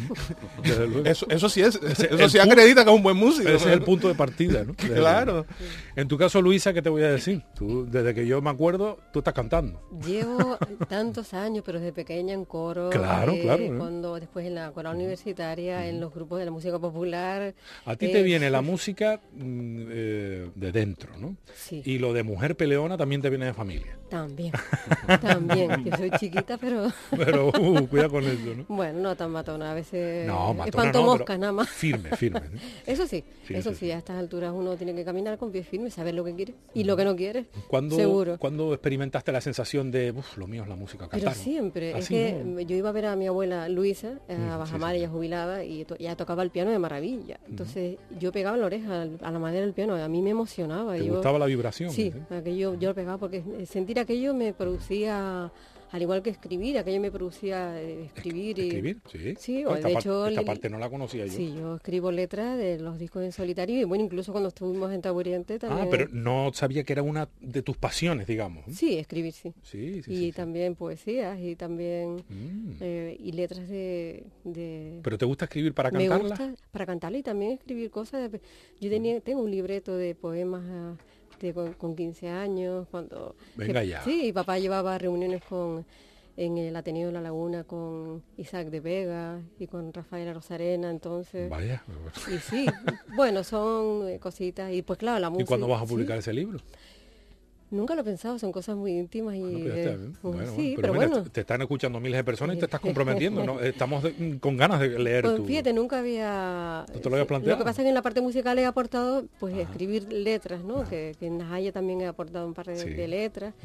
Eso sí acredita que es un buen músico. Ese es el punto de partida, ¿no? Claro. En tu caso, Luisa, ¿qué te voy a decir? Tú, desde que yo me acuerdo, tú estás cantando. Llevo tantos años, pero desde pequeña en coro. Claro. Cuando después en la coral universitaria, en los grupos de la música popular. A ti te viene la música de dentro, ¿no? Sí. Y lo de mujer peleona también te viene de familia. También. Yo soy chiquita, pero... Pero cuidado con eso, ¿no? Bueno, no tan matona, a veces... No, matona espanto no, moscas pero nada más. Firme. ¿No? Eso sí, a estas alturas uno tiene que caminar con pies firmes, saber lo que quiere y lo que no quiere. Seguro. ¿Cuándo experimentaste la sensación de, lo mío es la música, cantar? Pero siempre, ¿Así, es que no? yo iba a ver a mi abuela Luisa, a Bajamar, ella jubilada, y ella tocaba el piano de maravilla. Entonces yo pegaba la oreja a la madera del piano, a mí me emocionaba. ¿Te gustaba la vibración? Sí, aquello, yo lo pegaba porque sentir aquello me producía... Al igual que escribir, aquello me producía escribir. ¿Escribir? Sí. No, de hecho, esta parte no la conocía yo. Sí, yo escribo letras de los discos en solitario y bueno, incluso cuando estuvimos en Taburiente también. Pero no sabía que era una de tus pasiones, digamos. Sí, escribir, sí. Sí. También poesías y también y letras de... ¿Pero te gusta escribir para cantarla? Me gusta para cantarla y también escribir cosas. Yo tengo un libreto de poemas... con 15 años, cuando... Venga ya. Sí, papá llevaba reuniones en el Ateneo de La Laguna con Isaac de Vega y con Rafaela Rosarena, entonces... Vaya. Y sí, bueno, son cositas, y pues claro, la música... ¿Y cuándo vas a publicar ese libro? Nunca lo he pensado, son cosas muy íntimas y... pero mira, te están escuchando miles de personas y te estás comprometiendo, ¿no? Estamos con ganas de leer pues, tu... Fíjate, nunca había... ¿No te lo habías planteado? Lo que pasa es que en la parte musical he aportado, pues, escribir letras, ¿no? Que en Najaya también he aportado un par de letras.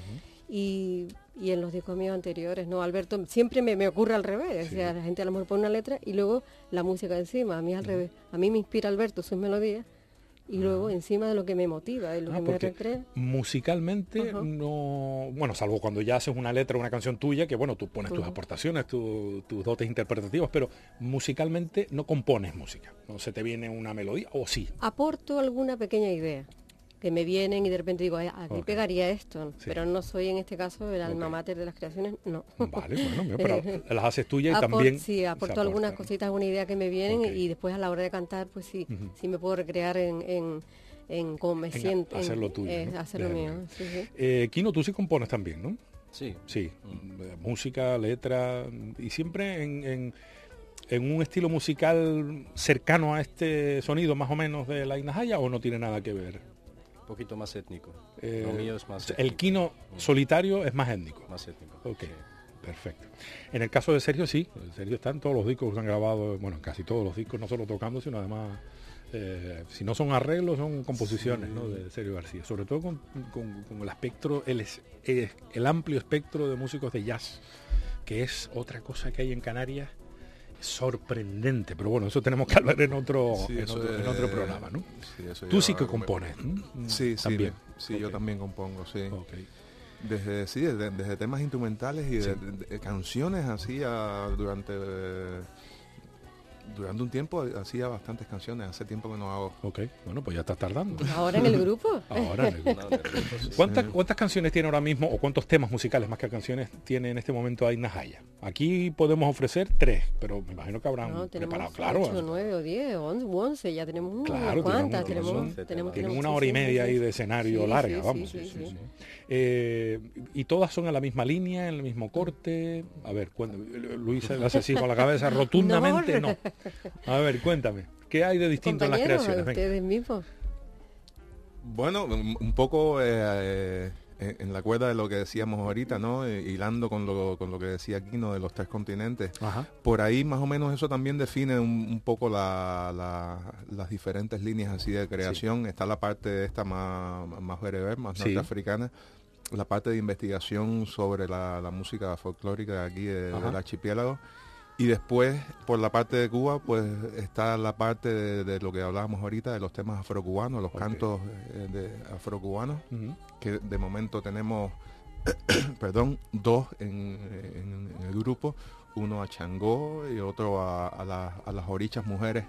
Y en los discos míos anteriores, ¿no? Alberto, siempre me ocurre al revés. O sea, la gente a lo mejor pone una letra y luego la música encima. A mí al revés. A mí me inspira Alberto sus melodías. Y luego encima de lo que me motiva, de lo que me recrea. Musicalmente no... Bueno, salvo cuando ya haces una letra, una canción tuya, que bueno, tú pones tus aportaciones, tus dotes interpretativos, pero musicalmente no compones música. No se te viene una melodía, ¿o sí? Aporto alguna pequeña idea que me vienen y de repente digo, aquí pegaría esto, pero no soy en este caso el alma mater de las creaciones, no. Vale, bueno, pero las haces tuyas y también... Sí, aporto algunas cositas, una idea que me vienen y después a la hora de cantar, pues sí, sí me puedo recrear en cómo me siento. Hacer lo tuyo. Hacer lo mío. Sí. Kino, tú sí compones también, ¿no? Sí. Música, letra, y siempre en un estilo musical cercano a este sonido más o menos de la Inajaya, ¿o no tiene nada que ver? Un poquito más étnico. Lo mío es más étnico. El Kino solitario es más étnico. Más étnico. Ok, perfecto. En el caso de Sergio, sí. Sergio está en todos los discos que se han grabado, bueno, casi todos los discos, no solo tocando, sino además, si no son arreglos, son composiciones, ¿no? De Sergio García. Sobre todo con el espectro, el amplio espectro de músicos de jazz, que es otra cosa que hay en Canarias sorprendente, pero bueno, eso tenemos que hablar en otro programa, ¿no? Sí, tú sí que compones, ¿no? Sí, también. Sí, yo también compongo, sí. Okay. Desde temas instrumentales y de canciones así durante durante un tiempo hacía bastantes canciones, hace tiempo que no hago. Ok, bueno, pues ya estás tardando. ¿Ahora en el grupo? Ahora en el grupo. ¿Cuántas canciones tiene ahora mismo, o cuántos temas musicales más que canciones tiene en este momento Aid Nahaya? Aquí podemos ofrecer 3, pero me imagino que habrán preparado, claro. 8, 9 o 10 o 11, ya tenemos unas cuantas. Tienen una hora y media ahí de escenario larga, vamos. Y todas son a la misma línea, en el mismo corte. A ver, Luis se hace así con la cabeza rotundamente, no. A ver, cuéntame, ¿qué hay de distinto en las creaciones? Ustedes mismos. Bueno, un poco en la cuerda de lo que decíamos ahorita, ¿no? Hilando con lo que decía Quino de los 3 continentes. Ajá. Por ahí más o menos eso también define un poco las diferentes líneas así de creación. Sí. Está la parte esta más bereber, más norteafricana. La parte de investigación sobre la música folclórica aquí del archipiélago. Y después, por la parte de Cuba, pues está la parte de lo que hablábamos ahorita, de los temas afrocubanos, los cantos afrocubanos, que de momento tenemos, 2 en el grupo, uno a Changó y otro a las orichas mujeres.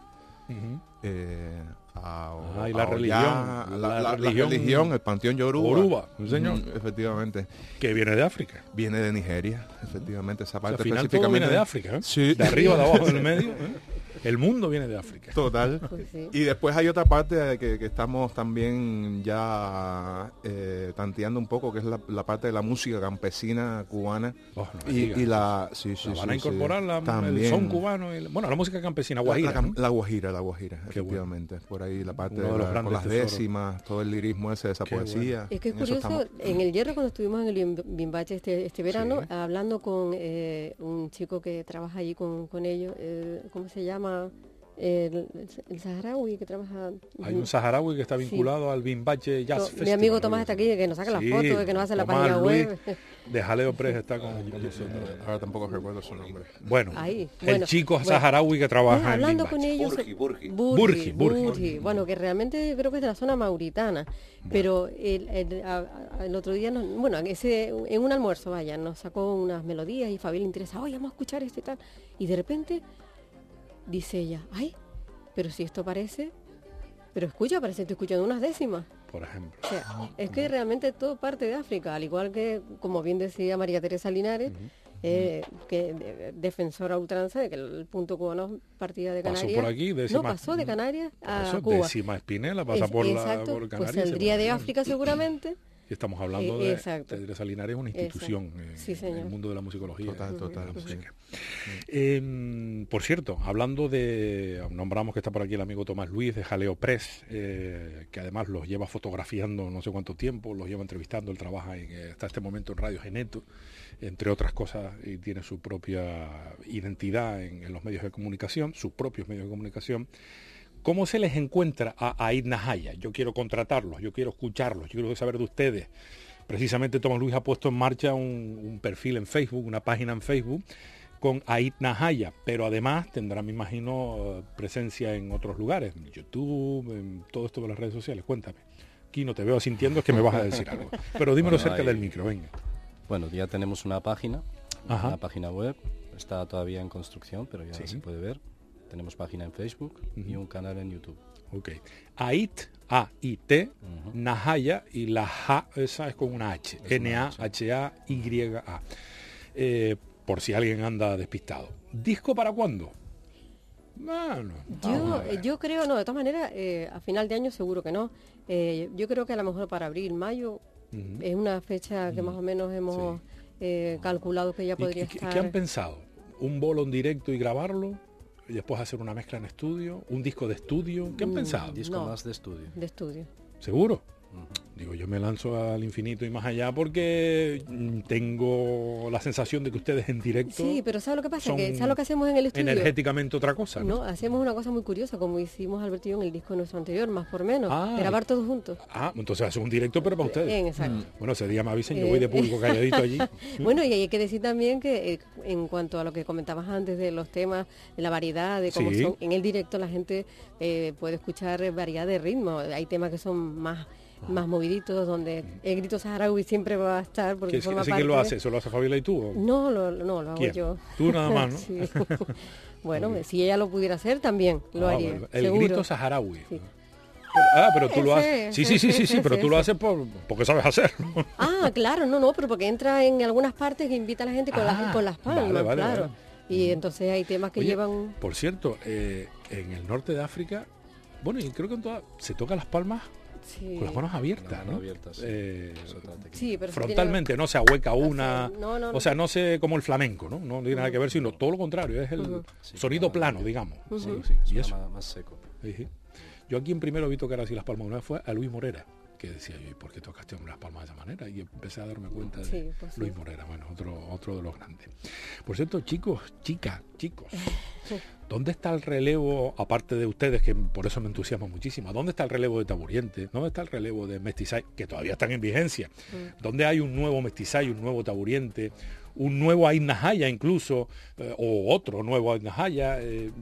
Y la religión, el panteón Yoruba, señor. Efectivamente. Que viene de África. Viene de Nigeria, efectivamente. Esa parte al final específicamente todo viene de África, ¿eh? Sí. De arriba, de abajo, del medio. El mundo viene de África. Total. Pues sí. Y después hay otra parte que estamos también ya tanteando un poco, que es la parte de la música campesina cubana. La van a incorporar el son cubano. La música campesina, guajira. La guajira, efectivamente. Bueno. Por ahí la parte con las décimas, todo el lirismo ese de esa poesía. Es que es curioso, en el Hierro, cuando estuvimos en el Bimbache este verano, hablando con un chico que trabaja allí con ellos, ¿cómo se llama? El saharaui que trabaja. Hay un saharaui que está vinculado al Bimbache Jazz Festival. Mi amigo Tomás está aquí, que nos saca las fotos, que nos hace la página web. De Jaleo Press está con nosotros. Ahora tampoco recuerdo su nombre. Bueno, el chico saharaui que trabaja en hablando con ellos. Burgi. Bueno, que realmente yo creo que es de la zona mauritana. Pero el otro día, en un almuerzo, nos sacó unas melodías y Fabián le interesa, oye, vamos a escuchar esto y tal. Y de repente dice ella, pero si esto parece, parece que estoy escuchando unas décimas. Por ejemplo. O sea, es que realmente todo parte de África, al igual que, como bien decía María Teresa Linares, que defensora ultranza de que el punto cubano partía de Canarias. Pasó por aquí, pasó de Canarias a Cuba. Décima Espinela pasa por Canarias. Pues saldría de África seguramente. Y estamos hablando de Teresa Linares, una institución en el mundo de la musicología. Total. Por cierto, hablando nombramos que está por aquí el amigo Tomás Luis de Jaleo Press, que además los lleva fotografiando no sé cuánto tiempo, los lleva entrevistando, él trabaja hasta este momento en Radio Geneto, entre otras cosas, y tiene su propia identidad en los medios de comunicación, sus propios medios de comunicación. ¿Cómo se les encuentra a Aid Nahaya? Yo quiero contratarlos, yo quiero escucharlos, yo quiero saber de ustedes. Precisamente Tomás Luis ha puesto en marcha un perfil en Facebook, una página en Facebook con Aid Nahaya, pero además tendrá, me imagino, presencia en otros lugares, en YouTube, en todo esto de las redes sociales. Cuéntame. Aquí no te veo sintiendo, es que me vas a decir algo. Pero dímelo cerca del micro, venga. Bueno, ya tenemos una página web, está todavía en construcción, pero ya se puede ver. Tenemos página en Facebook y un canal en YouTube. Ok. Aid, A-I-T, Nahaya, y la J, esa es con una H. N-A-H-A-Y-A. Por si alguien anda despistado. ¿Disco para cuándo? Bueno, yo creo, de todas maneras, a final de año seguro que no. Yo creo que a lo mejor para abril, mayo, es una fecha que más o menos hemos calculado que ya podría estar. ¿Qué han pensado? ¿Un bolo en directo y grabarlo? Y después hacer una mezcla en estudio, un disco de estudio. ¿Qué han pensado? Disco más de estudio. De estudio. ¿Seguro? Digo, yo me lanzo al infinito y más allá porque tengo la sensación de que ustedes en directo... Sí, pero ¿sabes lo que pasa? ¿Sabes lo que hacemos en el estudio? Energéticamente otra cosa, ¿no? Hacemos una cosa muy curiosa, como hicimos Alberto y yo en el disco nuestro anterior, Más por Menos, grabar todos juntos. Entonces hace un directo pero para ustedes. Exacto. Bueno, ese día me avisen, yo voy de público calladito allí. Bueno, y hay que decir también que en cuanto a lo que comentabas antes de los temas, de la variedad, de cómo son, en el directo la gente puede escuchar variedad de ritmo. Hay temas que son más moviditos, donde el grito saharaui siempre va a estar porque forma parte. ¿Quién lo hace? ¿Eso lo hace Fabiola y tú? No, lo hago ¿Quién? yo. Tú nada más, ¿no? Sí. Bueno, si ella lo pudiera hacer, también lo haría. Bueno, el seguro. grito saharaui. Sí. Pero tú lo haces. Sí, pero tú lo haces porque sabes hacerlo. Claro, no, pero porque entra en algunas partes que invita a la gente con las palmas, vale, claro. vale. Y entonces hay temas que llevan... Por cierto, en el norte de África, bueno, y creo que en toda, se toca las palmas con las manos abiertas, ¿no? Abiertas, sí, pero frontalmente, no se ahueca una... No. O sea, no sé, como el flamenco, ¿no? No tiene nada que ver, sino todo lo contrario, es el sonido plano, digamos. Sí, y eso más seco. Sí. Yo aquí en primero vi tocar así las palmas una vez fue a Luis Morera, que decía yo, ¿y por qué tocaste las palmas de esa manera? Y empecé a darme cuenta de Luis Morera, bueno, otro de los grandes. Por cierto, chicos, ¿dónde está el relevo, aparte de ustedes, que por eso me entusiasma muchísimo, ¿dónde está el relevo de Taburiente? ¿Dónde está el relevo de Mestizay, que todavía están en vigencia? ¿Dónde hay un nuevo Mestizay, un nuevo Taburiente, un nuevo Ainahaya incluso, o otro nuevo Ainahaya,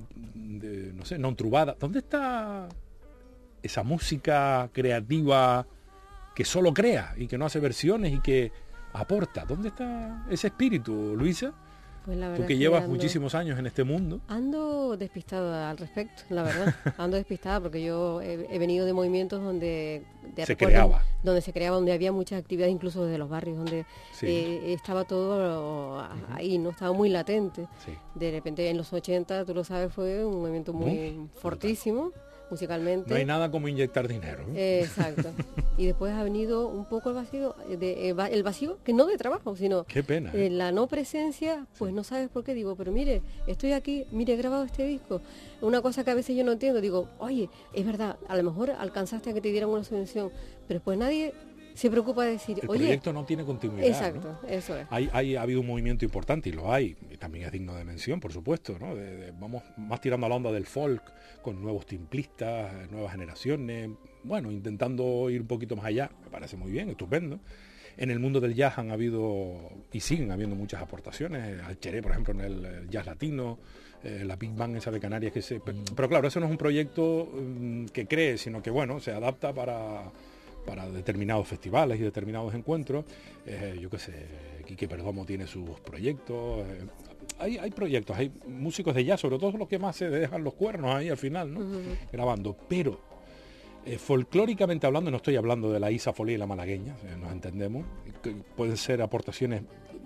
no sé, non trubada? ¿Dónde está esa música creativa que solo crea y que no hace versiones y que aporta? ¿Dónde está ese espíritu, Luisa? Pues la verdad Tú que llevas muchísimos años en este mundo. Ando despistada al respecto, la verdad. Ando despistada porque yo he venido de movimientos donde se creaba, donde había muchas actividades, incluso desde los barrios, donde estaba todo ahí, no estaba muy latente. Sí. De repente en los 80, tú lo sabes, fue un movimiento muy fortísimo. Musicalmente. No hay nada como inyectar dinero, ¿eh? Exacto. Y después ha venido un poco el vacío, el vacío que no de trabajo, sino qué pena, la no presencia, pues no sabes por qué. Digo, pero mire, estoy aquí, mire, he grabado este disco. Una cosa que a veces yo no entiendo, digo, oye, es verdad, a lo mejor alcanzaste a que te dieran una subvención, pero después nadie se preocupa de decir, el proyecto no tiene continuidad. Exacto, ¿no? Eso es. Ha habido un movimiento importante, y lo hay, y también es digno de mención, por supuesto, ¿no? Vamos más tirando a la onda del folk, con nuevos timplistas, nuevas generaciones, bueno, intentando ir un poquito más allá, me parece muy bien, estupendo. En el mundo del jazz han habido, y siguen habiendo muchas aportaciones, al Cheré, por ejemplo, en el jazz latino, la Big Bang esa de Canarias, pero claro, eso no es un proyecto que cree, sino que, bueno, se adapta para determinados festivales y determinados encuentros. Yo qué sé, Quique Perdomo tiene sus proyectos, hay proyectos, hay músicos de jazz, sobre todo los que más se dejan los cuernos ahí al final, ¿no? Grabando, pero folclóricamente hablando, no estoy hablando de la Isa Folía y la malagueña, nos entendemos, que pueden ser aportaciones,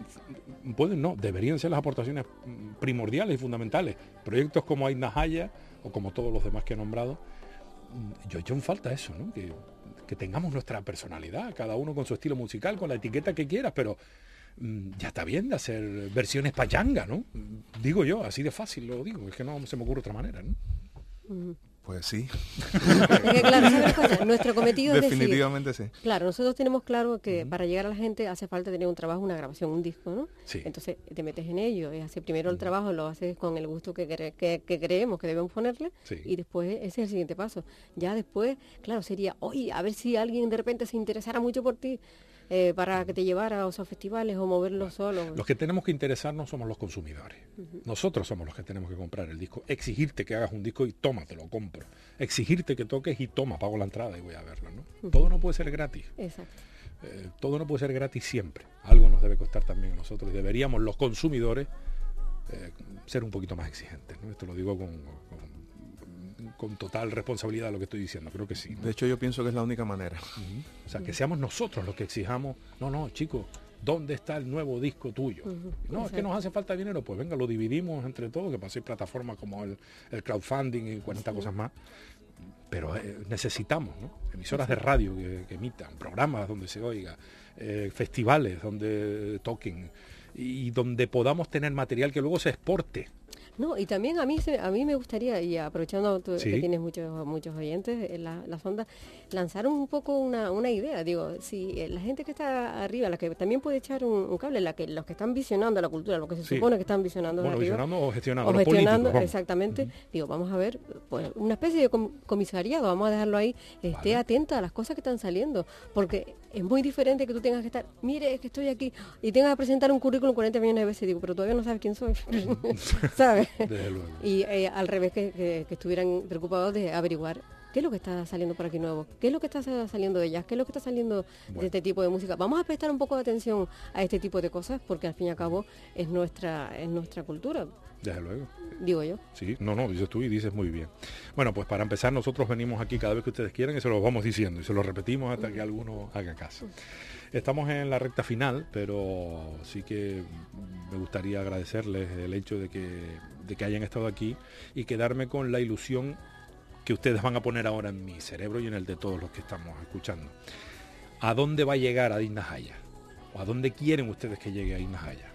deberían ser las aportaciones primordiales y fundamentales. Proyectos como Ainahaya o como todos los demás que he nombrado, yo echo en falta eso, ¿no? Que tengamos nuestra personalidad, cada uno con su estilo musical, con la etiqueta que quieras, pero ya está bien de hacer versiones payanga, ¿no? Digo yo, así de fácil lo digo, es que no se me ocurre otra manera, ¿no? Pues sí. Es que, claro, ¿sabes cosa? Nuestro cometido es definitivamente decir, sí. Claro, nosotros tenemos claro que para llegar a la gente hace falta tener un trabajo, una grabación, un disco, ¿no? Sí. Entonces te metes en ello, haces primero el trabajo, lo haces con el gusto que creemos que debemos ponerle, y después ese es el siguiente paso. Ya después, claro, sería, oye, a ver si alguien de repente se interesara mucho por ti, para que te llevara a esos festivales o moverlo solo. Los que tenemos que interesarnos somos los consumidores. Nosotros somos los que tenemos que comprar el disco, exigirte que hagas un disco y toma, te lo compro. Exigirte que toques y toma, pago la entrada y voy a verlo, ¿no? Todo no puede ser gratis. Exacto. Todo no puede ser gratis siempre. Algo nos debe costar también a nosotros y deberíamos los consumidores ser un poquito más exigentes, ¿no? Esto lo digo con total responsabilidad de lo que estoy diciendo, creo que sí, ¿no? De hecho, yo pienso que es la única manera. O sea, que seamos nosotros los que exijamos, no, chicos, ¿dónde está el nuevo disco tuyo? No, es que nos hace falta dinero, pues venga, lo dividimos entre todos, que paséis plataformas como el crowdfunding y 40 cosas más, pero necesitamos, ¿no? Emisoras de radio que emitan, programas donde se oiga, festivales donde toquen y donde podamos tener material que luego se exporte. No, y también a mí me gustaría, y aprovechando que tienes muchos oyentes en las ondas, lanzar un poco una idea. Digo, si la gente que está arriba, la que también puede echar un cable, los que están visionando la cultura, lo que se supone que están visionando arriba, visionando o gestionando, los políticos, exactamente, digo, vamos a ver, pues una especie de comisariado, vamos a dejarlo ahí, esté atenta a las cosas que están saliendo, porque es muy diferente que tú tengas que estar, mire, es que estoy aquí, y tengas que presentar un currículum 40 millones de veces, digo, pero todavía no sabes quién soy, ¿sabes? Desde luego. Y al revés, que estuvieran preocupados de averiguar ¿qué es lo que está saliendo por aquí nuevo? ¿Qué es lo que está saliendo de jazz? ¿Qué es lo que está saliendo de este tipo de música? Vamos a prestar un poco de atención a este tipo de cosas porque al fin y al cabo es nuestra cultura. Desde luego. Digo yo. Sí, no, dices tú y dices muy bien. Bueno, pues para empezar nosotros venimos aquí cada vez que ustedes quieran y se lo vamos diciendo y se lo repetimos hasta que alguno haga caso. Estamos en la recta final, pero sí que me gustaría agradecerles el hecho de que hayan estado aquí y quedarme con la ilusión que ustedes van a poner ahora en mi cerebro y en el de todos los que estamos escuchando. ¿A dónde va a llegar Aín Najaja? ¿O a dónde quieren ustedes que llegue Aín Najaja?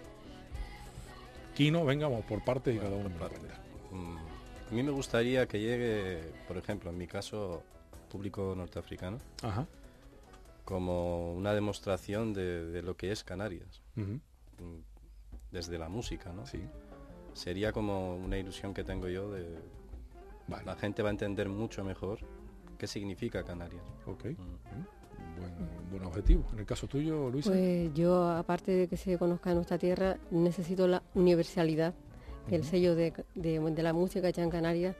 Kino, vengamos por partes y cada uno por parte. A mí me gustaría que llegue, por ejemplo, en mi caso, público norteafricano, Ajá. como una demostración de lo que es Canarias, Uh-huh. desde la música, ¿no? Sí. Sería como una ilusión que tengo yo de... Vale. La gente va a entender mucho mejor qué significa Canarias. Ok. Buen objetivo. En el caso tuyo, Luisa. Pues yo, aparte de que se conozca nuestra tierra, necesito la universalidad, que el sello de la música hecha en Canarias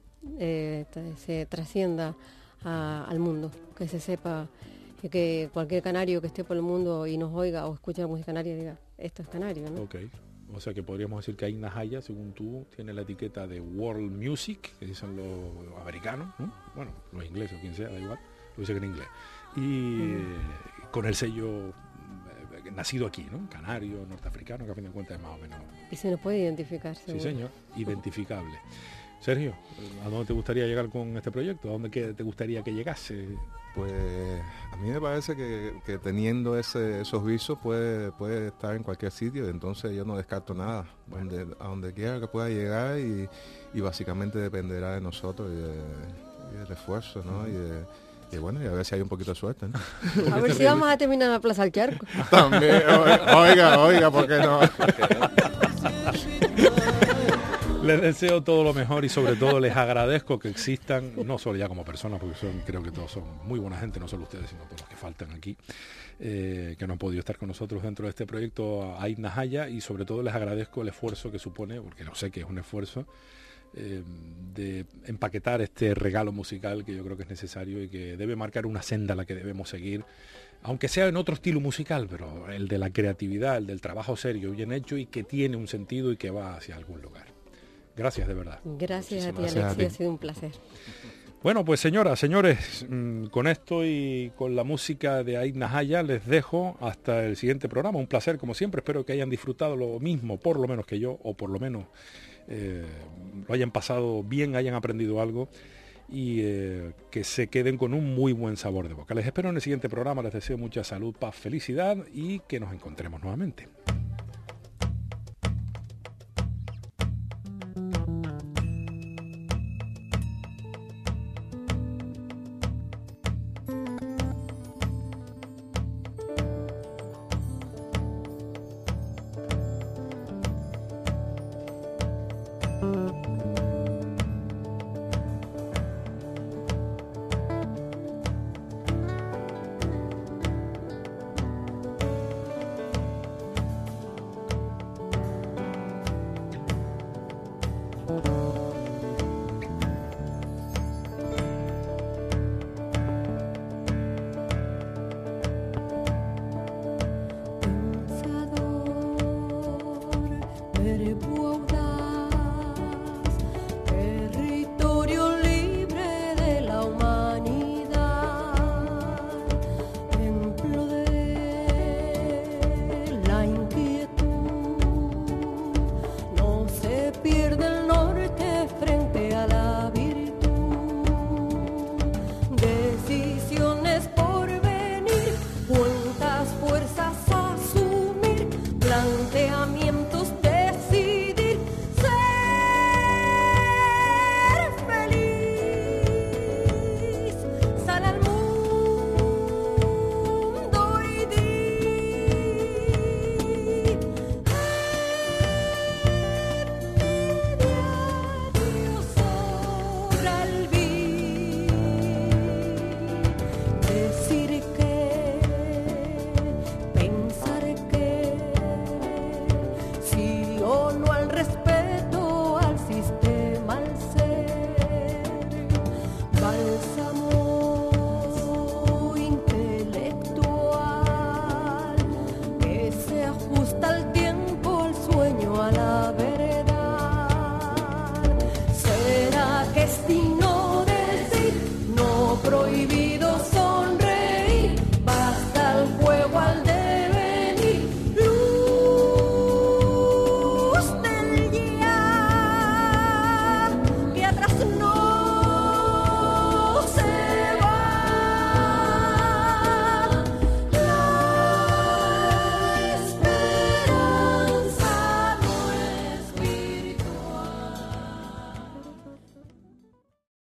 se trascienda al mundo, que se sepa, que cualquier canario que esté por el mundo y nos oiga o escuche la música canaria diga, esto es canario, ¿no? Ok. O sea que podríamos decir que Aín Najaja, según tú, tiene la etiqueta de World Music, que dicen los americanos, ¿no? Bueno, los ingleses o quien sea, da igual, lo dicen en inglés. Y con el sello nacido aquí, ¿no? Canario, norteafricano, que a fin de cuentas es más o menos... Y se nos puede identificar, seguro. Sí, señor, identificable. Sergio, ¿a dónde te gustaría llegar con este proyecto? ¿A dónde te gustaría que llegase? Pues a mí me parece que teniendo esos visos puede estar en cualquier sitio, entonces yo no descarto nada. Bueno. A donde quiera que pueda llegar y básicamente dependerá de nosotros y del esfuerzo, ¿no? Y bueno, y a ver si hay un poquito de suerte, ¿no? A ver si vamos a terminar en la Plaza del Charco. También, oiga, ¿por qué no? Les deseo todo lo mejor y sobre todo les agradezco que existan, no solo ya como personas, porque creo que todos son muy buena gente, no solo ustedes, sino todos los que faltan aquí, que no han podido estar con nosotros dentro de este proyecto Aín Najaja, y sobre todo les agradezco el esfuerzo que supone, porque no sé que es un esfuerzo, de empaquetar este regalo musical que yo creo que es necesario y que debe marcar una senda a la que debemos seguir, aunque sea en otro estilo musical, pero el de la creatividad, el del trabajo serio, bien hecho y que tiene un sentido y que va hacia algún lugar. Gracias de verdad. Gracias a ti, gracias Alexis, a ti. ha sido un placer. Bueno, pues señoras, señores, con esto y con la música de Aín Najaja les dejo hasta el siguiente programa. Un placer, como siempre. Espero que hayan disfrutado lo mismo, por lo menos que yo, o por lo menos lo hayan pasado bien, hayan aprendido algo y que se queden con un muy buen sabor de boca. Les espero en el siguiente programa. Les deseo mucha salud, paz, felicidad y que nos encontremos nuevamente.